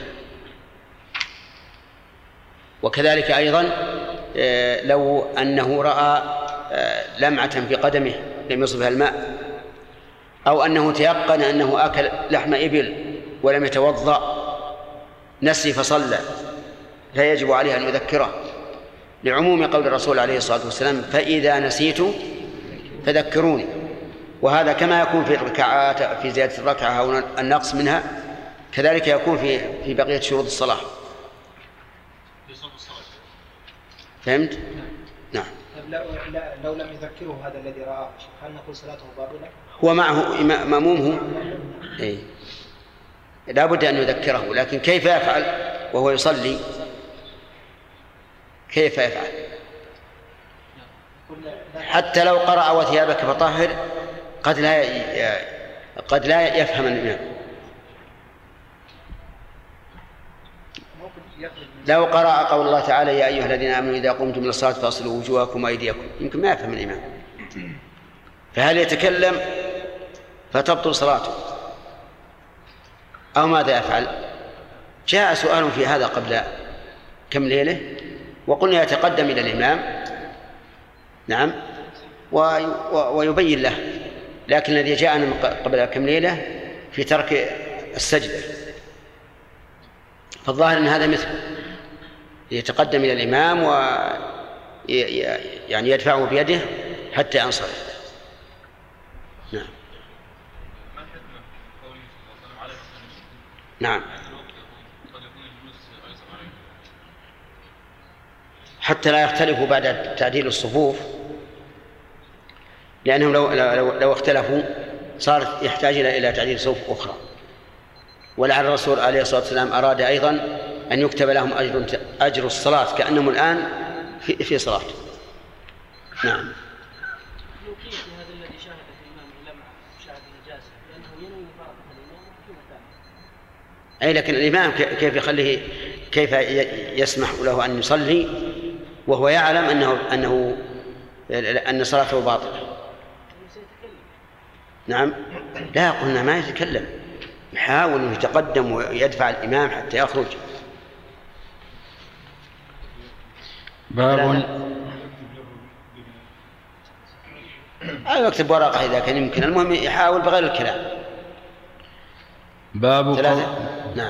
A: وكذلك أيضا لو أنه رأى لمعة في قدمه لم يصبها الماء، أو أنه تيقن أنه أكل لحم إبل ولم يتوضأ نسي فصلى، لا يجب عليه أن يذكره، لعموم قول الرسول عليه الصلاة والسلام: فإذا نسيت فذكروني. وهذا كما يكون في الركعات في زيادة الركعة أو النقص منها، كذلك يكون في بقية شروط الصلاة. فهمت؟ نعم.
E: لو لم يذكره هذا الذي رآه، هل نقول صلاته باطلة؟
A: هو معه مأمومه، إيه، لا بد أن يذكره، لكن كيف يفعل وهو يصلي؟ كيف يفعل؟ حتى لو قرأ وثيابك فطهر قد لا يفهم الإمام. لو قرأ قول الله تعالى: يا أيها الذين آمنوا إذا قمتم إلى الصلاة فاغسلوا وجوهكم وأيديكم، يمكن ما يفهم الإمام، فهل يتكلم فتبطل صلاته أو ماذا يفعل؟ جاء سؤال في هذا قبل كم ليلة، وقلنا يتقدم إلى الإمام نعم، ويبين له. لكن الذي جاءنا قبل كم ليلة في ترك السجدة، فالظاهر أن هذا مثله يتقدم إلى الإمام يعني يدفعه بيده حتى ينصرف. نعم. نعم، حتى لا يختلفوا بعد تعديل الصفوف، لأنهم لو اختلفوا صار يحتاج إلى تعديل صفوف أخرى. ولعل الرسول عليه الصلاة والسلام أراد أيضا أن يكتب لهم أجر الصلاة كأنهم الآن في صلاة. نعم. أي لكن الإمام كيف يخليه، كيف يسمح له أن يصلي وهو يعلم أن صلاته باطلة؟ نعم، لا قلنا ما يتكلم، يحاول أن يتقدم ويدفع الإمام حتى يخرج.
B: باب
A: يكتب ورقة إذا كان يمكن، المهم يحاول بغير الكلام. نعم.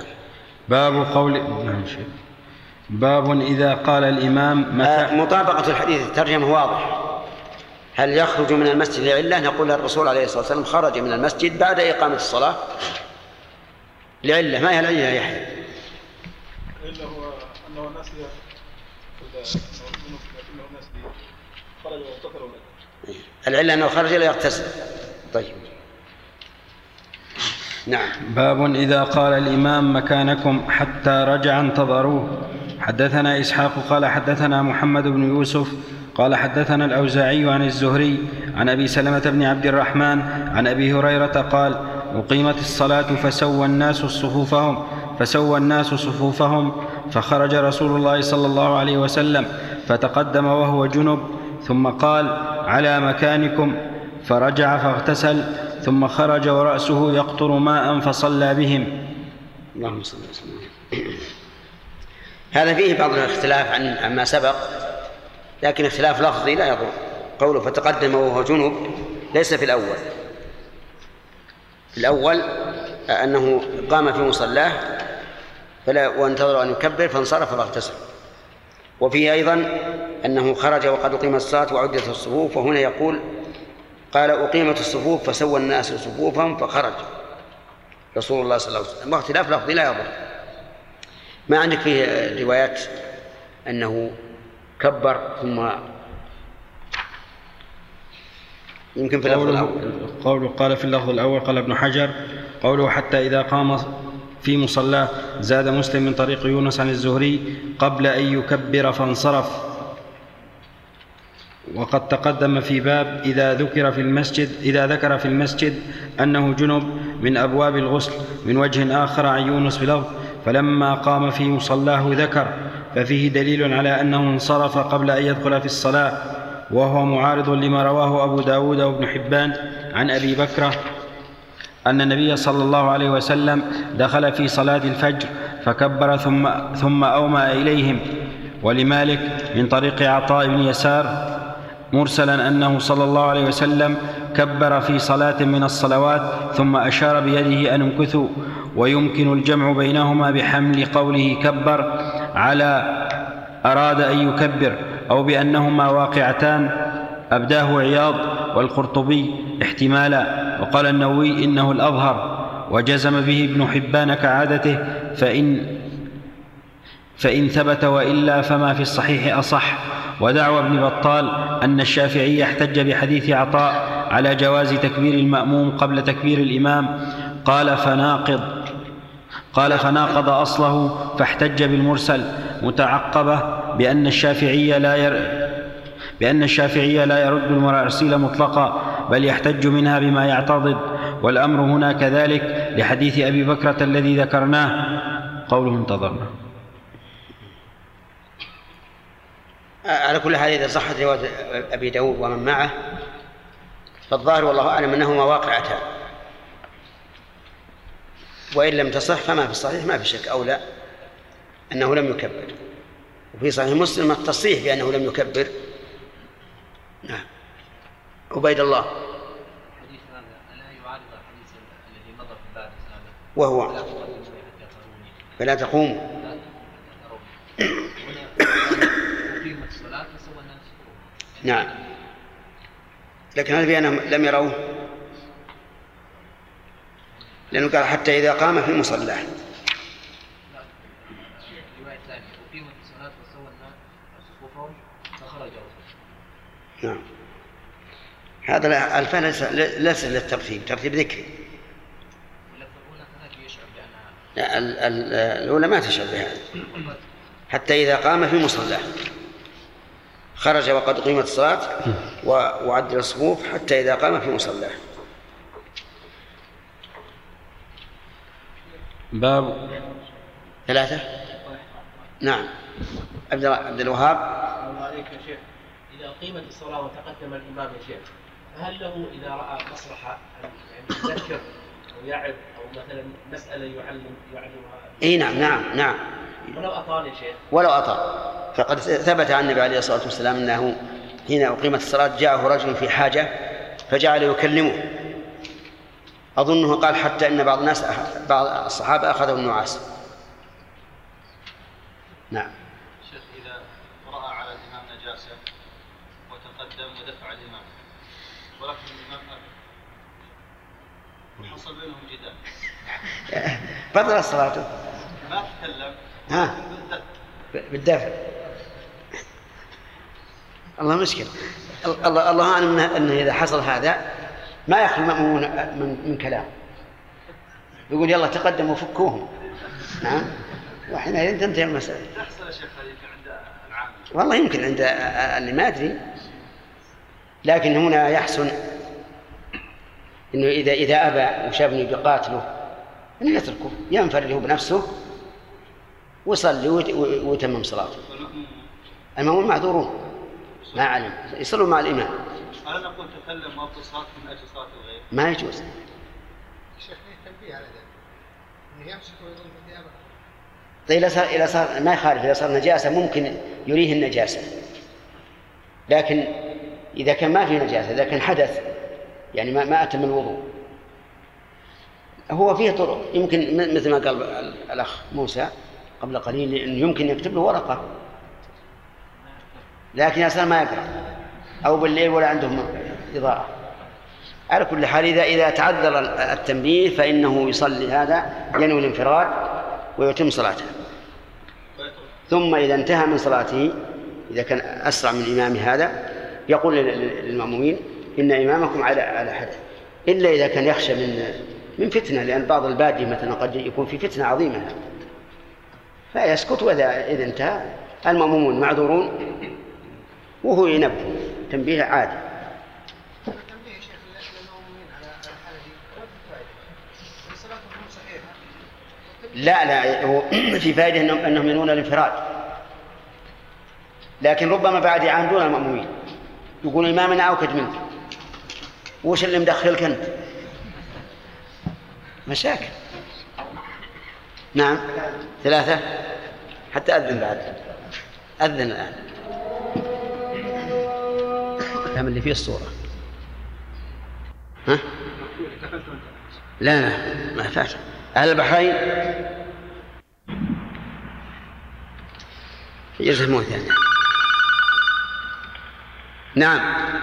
B: باب إذا قال الإمام
A: مطابقة الحديث الترجمة واضح. هل يخرج من المسجد لعلة؟ نقول الرسول عليه الصلاة والسلام خرج من المسجد بعد إقامة الصلاة لعلة. ما هي العلة يا يحيى؟
C: إلا هو أنه الناس خرج واغتسل.
A: العلة أنه خرج لا يغتسل. طيب. نعم.
B: باب إذا قال الإمام مكانكم حتى رجع انتظروه. حدثنا إسحاق قال حدثنا محمد بن يوسف قال حدثنا الأوزاعي عن الزهري عن أبي سلمة بن عبد الرحمن عن أبي هريرة قال أقيمت الصلاة فسوى الناس صفوفهم فخرج رسول الله صلى الله عليه وسلم فتقدم وهو جنب ثم قال على مكانكم، فرجع فاغتسل ثم خرج ورأسه يقطر ماء فصلى بهم.
A: اللهم صل وسلم. هذا فيه بعض الاختلاف عن ما سبق، لكن اختلاف لفظي لا يضر. قوله فتقدم وهو جنب ليس في الأول. في الأول أنه قام في مصلاه وانتظر أن يكبر فانصرف فاغتسل. وفيه أيضا أنه خرج وقد أقيمت الصلاة وعدت الصفوف، وهنا يقول قال أقيمت الصفوف فسوى الناس صفوفهم فخرج رسول الله صلى الله عليه وسلم. واختلاف لفظي لا يضر. ما عندك فيه روايات أنه كبر ثم يمكن في اللفظ الأول؟
B: قوله قال في اللفظ الأول قال ابن حجر قوله حتى إذا قام في مصلاه زاد مسلم من طريق يونس عن الزهري قبل أن يكبر فانصرف. وقد تقدم في باب إذا ذكر في المسجد أنه جنب من أبواب الغسل من وجه آخر عن يونس بلفظ فلما قام في مصلاه ذكر، ففيه دليل على أنه انصرف قبل أن يدخل في الصلاة، وهو معارض لما رواه أبو داود وابن حبان عن أبي بكرة أن النبي صلى الله عليه وسلم دخل في صلاة الفجر فكبر ثم أومأ إليهم. ولمالك من طريق عطاء بن يسار مرسلا أنه صلى الله عليه وسلم كبر في صلاة من الصلوات ثم أشار بيده أن امكثوا، ويمكن الجمع بينهما بحمل قوله كبر على أراد أن يكبر، أو بأنهما واقعتان، أبداه عياض والقرطبي احتمالا، وقال النووي إنه الأظهر، وجزم به ابن حبان كعادته فإن ثبت وإلا فما في الصحيح أصح. ودعوى ابن بطال أن الشافعي احتج بحديث عطاء على جواز تكبير المأموم قبل تكبير الإمام، قال فناقض أصله فاحتج بالمرسل، متعقبة بأن الشافعي لا يرد المراسيل مطلقا بل يحتج منها بما يعتضد، والأمر هنا كذلك لحديث أبي بكرة الذي ذكرناه. قوله انتظرنا.
A: على كل حال إذا صحت رواية أبي داود ومن معه فالظاهر والله أعلم أنهما واقعتان، وإن لم تصح فما في الصحيح ما في شك أولى أنه لم يكبر. وفي صحيح مسلم التصريح بأنه لم يكبر نعم. عبيد الله.
J: حديث هذا لا يعارض الحديث الذي مضى في بعد هذا
A: وهو فلا تقوموا.
J: أقيمت الصلاة فسوى الناس.
A: نعم. لكن هل بأنهم لم يروه؟ لأنه قال حتى إذا قام في مصلاه.
J: رواية ثانية أقيمت الصلاة فسوى الناس صفوفهم فخرجوا.
A: نعم. هذا الفعل ليس للترتيب، ترتيب ذكري. الأولى ما تشعر بهذا. حتى إذا قام في مصلاه خرج وقد قيمت الصلاة وعدل الصفوف حتى إذا قام في مصلاه.
B: باب
A: 3. نعم. عبد الوهاب.
K: الله عليك يا شيخ، إذا قيمت الصلاة وتقدم الإمام يا شيخ، فهل له إذا رأى مصلحة يعني يذكر أو يعظ أو مثلا مسألة يعلمها؟
A: إيه نعم.
K: ولو أطال يا شيخ.
A: ولو أطال، فقد ثبت عن النبي عليه الصلاة والسلام أنه حين أقيمت الصلاة جاءه رجل في حاجة فجعل يكلمه، أظنه قال حتى إن بعض الصحابة أخذوا النعاس. نعم.
D: شيخ، إذا رأى على الإمام نجاسة وتقدم ودفع الإمام ولكن الإمام أبى وحصل بينهم جدال
A: بطل الصلاة.
D: ما تكلم
A: بالدفع. الله مشكلة. الله أعلم أنه إذا حصل هذا ما يخلو المأمون من كلام، يقول يلا تقدموا وفكوهم. نعم. وحينئذ تنتهي المسألة.
D: تحصل يا شيخ عند العامة.
A: والله يمكن عند اللي ما أدري، لكن هنا يحسن إنه إذا أبى وشافني بقاتله إنه يتركه ينفرد بنفسه ويصلي ويتمم صلاته. المأمون معذورون ما علم يصلوا مع الإمام.
D: أنا نقول تكلم وقت الصلاة من أجل صلاة الغير
A: ما يجوز.
C: الشيخ تنبيه على ذلك إنه يمسك ويظن ثيابه.
A: طيب إذا صار ما يخالف، إذا صار نجاسة ممكن يريه النجاسة، لكن إذا كان ما في نجاسة، إذا كان حدث يعني ما أتم الوضوء، هو فيه طرق. يمكن مثل ما قال الأخ موسى قبل قليل إنه يمكن يكتب له ورقة، لكن أصلا ما يقرأ أو بالليل ولا عندهم إضاءة. على كل حال إذا تعذر التنبيه فإنه يصلي هذا ينوي الانفراد ويتم صلاته، ثم إذا انتهى من صلاته إذا كان أسرع من إمام هذا يقول للمأمومين إن إمامكم على حدث، إلا إذا كان يخشى من فتنة، لأن بعض البادية مثلا قد يكون في فتنة عظيمة فيسكت، وإذا انتهى المأمومون معذورون وهو ينبه تنبيه عادي.
C: تنبيه يا شيخ للمأمومين على الحالة دي صلاتهم صحيحة.
A: لا في فائدة أنهم ينوون الانفراد، لكن ربما بعد يعاندون المأمومين يقول إمامنا أوكد منك، وش اللي مدخلك أنت؟ مشاكل. نعم. 3 حتى أذن بعد. أذن الآن. كم اللي فيه الصورة؟ ها؟ لا ما فات. أهل البحرين يزهمون ثاني. نعم.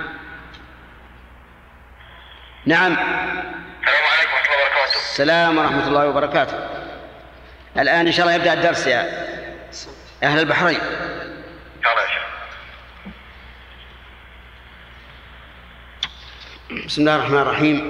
A: السلام ورحمة الله وبركاته. الآن إن شاء الله يبدأ الدرس يا أهل البحرين. بسم الله الرحمن الرحيم.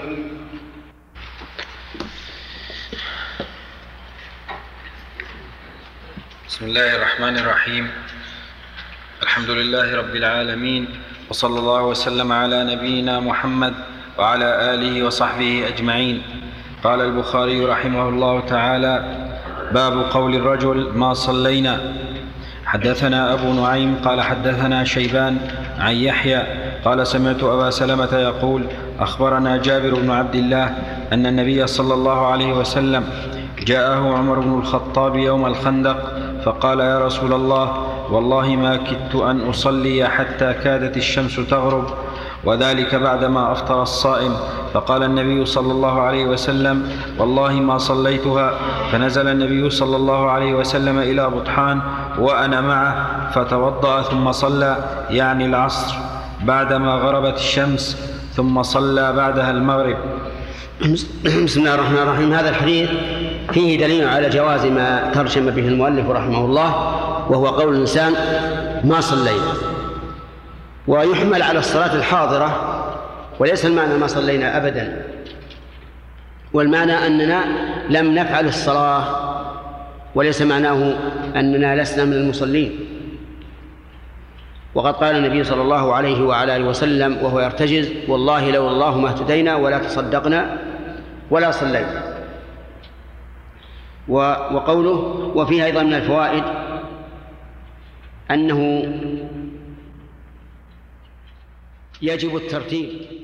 B: بسم الله الرحمن الرحيم. الحمد لله رب العالمين، وصلى الله وسلم على نبينا محمد وعلى آله وصحبه أجمعين. قال البخاري رحمه الله تعالى: باب قول الرجل ما صلينا. حدثنا أبو نعيم قال حدثنا شيبان عن يحيى قال سمعت أبا سلمة يقول: أخبرنا جابر بن عبد الله أن النبي صلى الله عليه وسلم جاءه عمر بن الخطاب يوم الخندق فقال: يا رسول الله، والله ما كدت أن أصلي حتى كادت الشمس تغرب، وذلك بعدما أفطر الصائم. فقال النبي صلى الله عليه وسلم: والله ما صليتها. فنزل النبي صلى الله عليه وسلم إلى بطحان وأنا معه فتوضأ ثم صلى، يعني العصر، بعدما غربت الشمس، ثم صلى بعدها المغرب.
A: بسم الله الرحمن الرحيم. هذا الحديث فيه دليل على جواز ما ترجم به المؤلف رحمه الله، وهو قول الإنسان ما صلينا، ويحمل على الصلاة الحاضرة، وليس المعنى ما صلينا أبدا، والمعنى أننا لم نفعل الصلاة، وليس معناه أننا لسنا من المصلين. وقد قال النبي صلى الله عليه وعلى آله وسلم وهو يرتجز: والله لولا الله ما اهتدينا ولا تصدقنا ولا صلينا. وقوله: وفيه أيضا من الفوائد أنه يجب الترتيب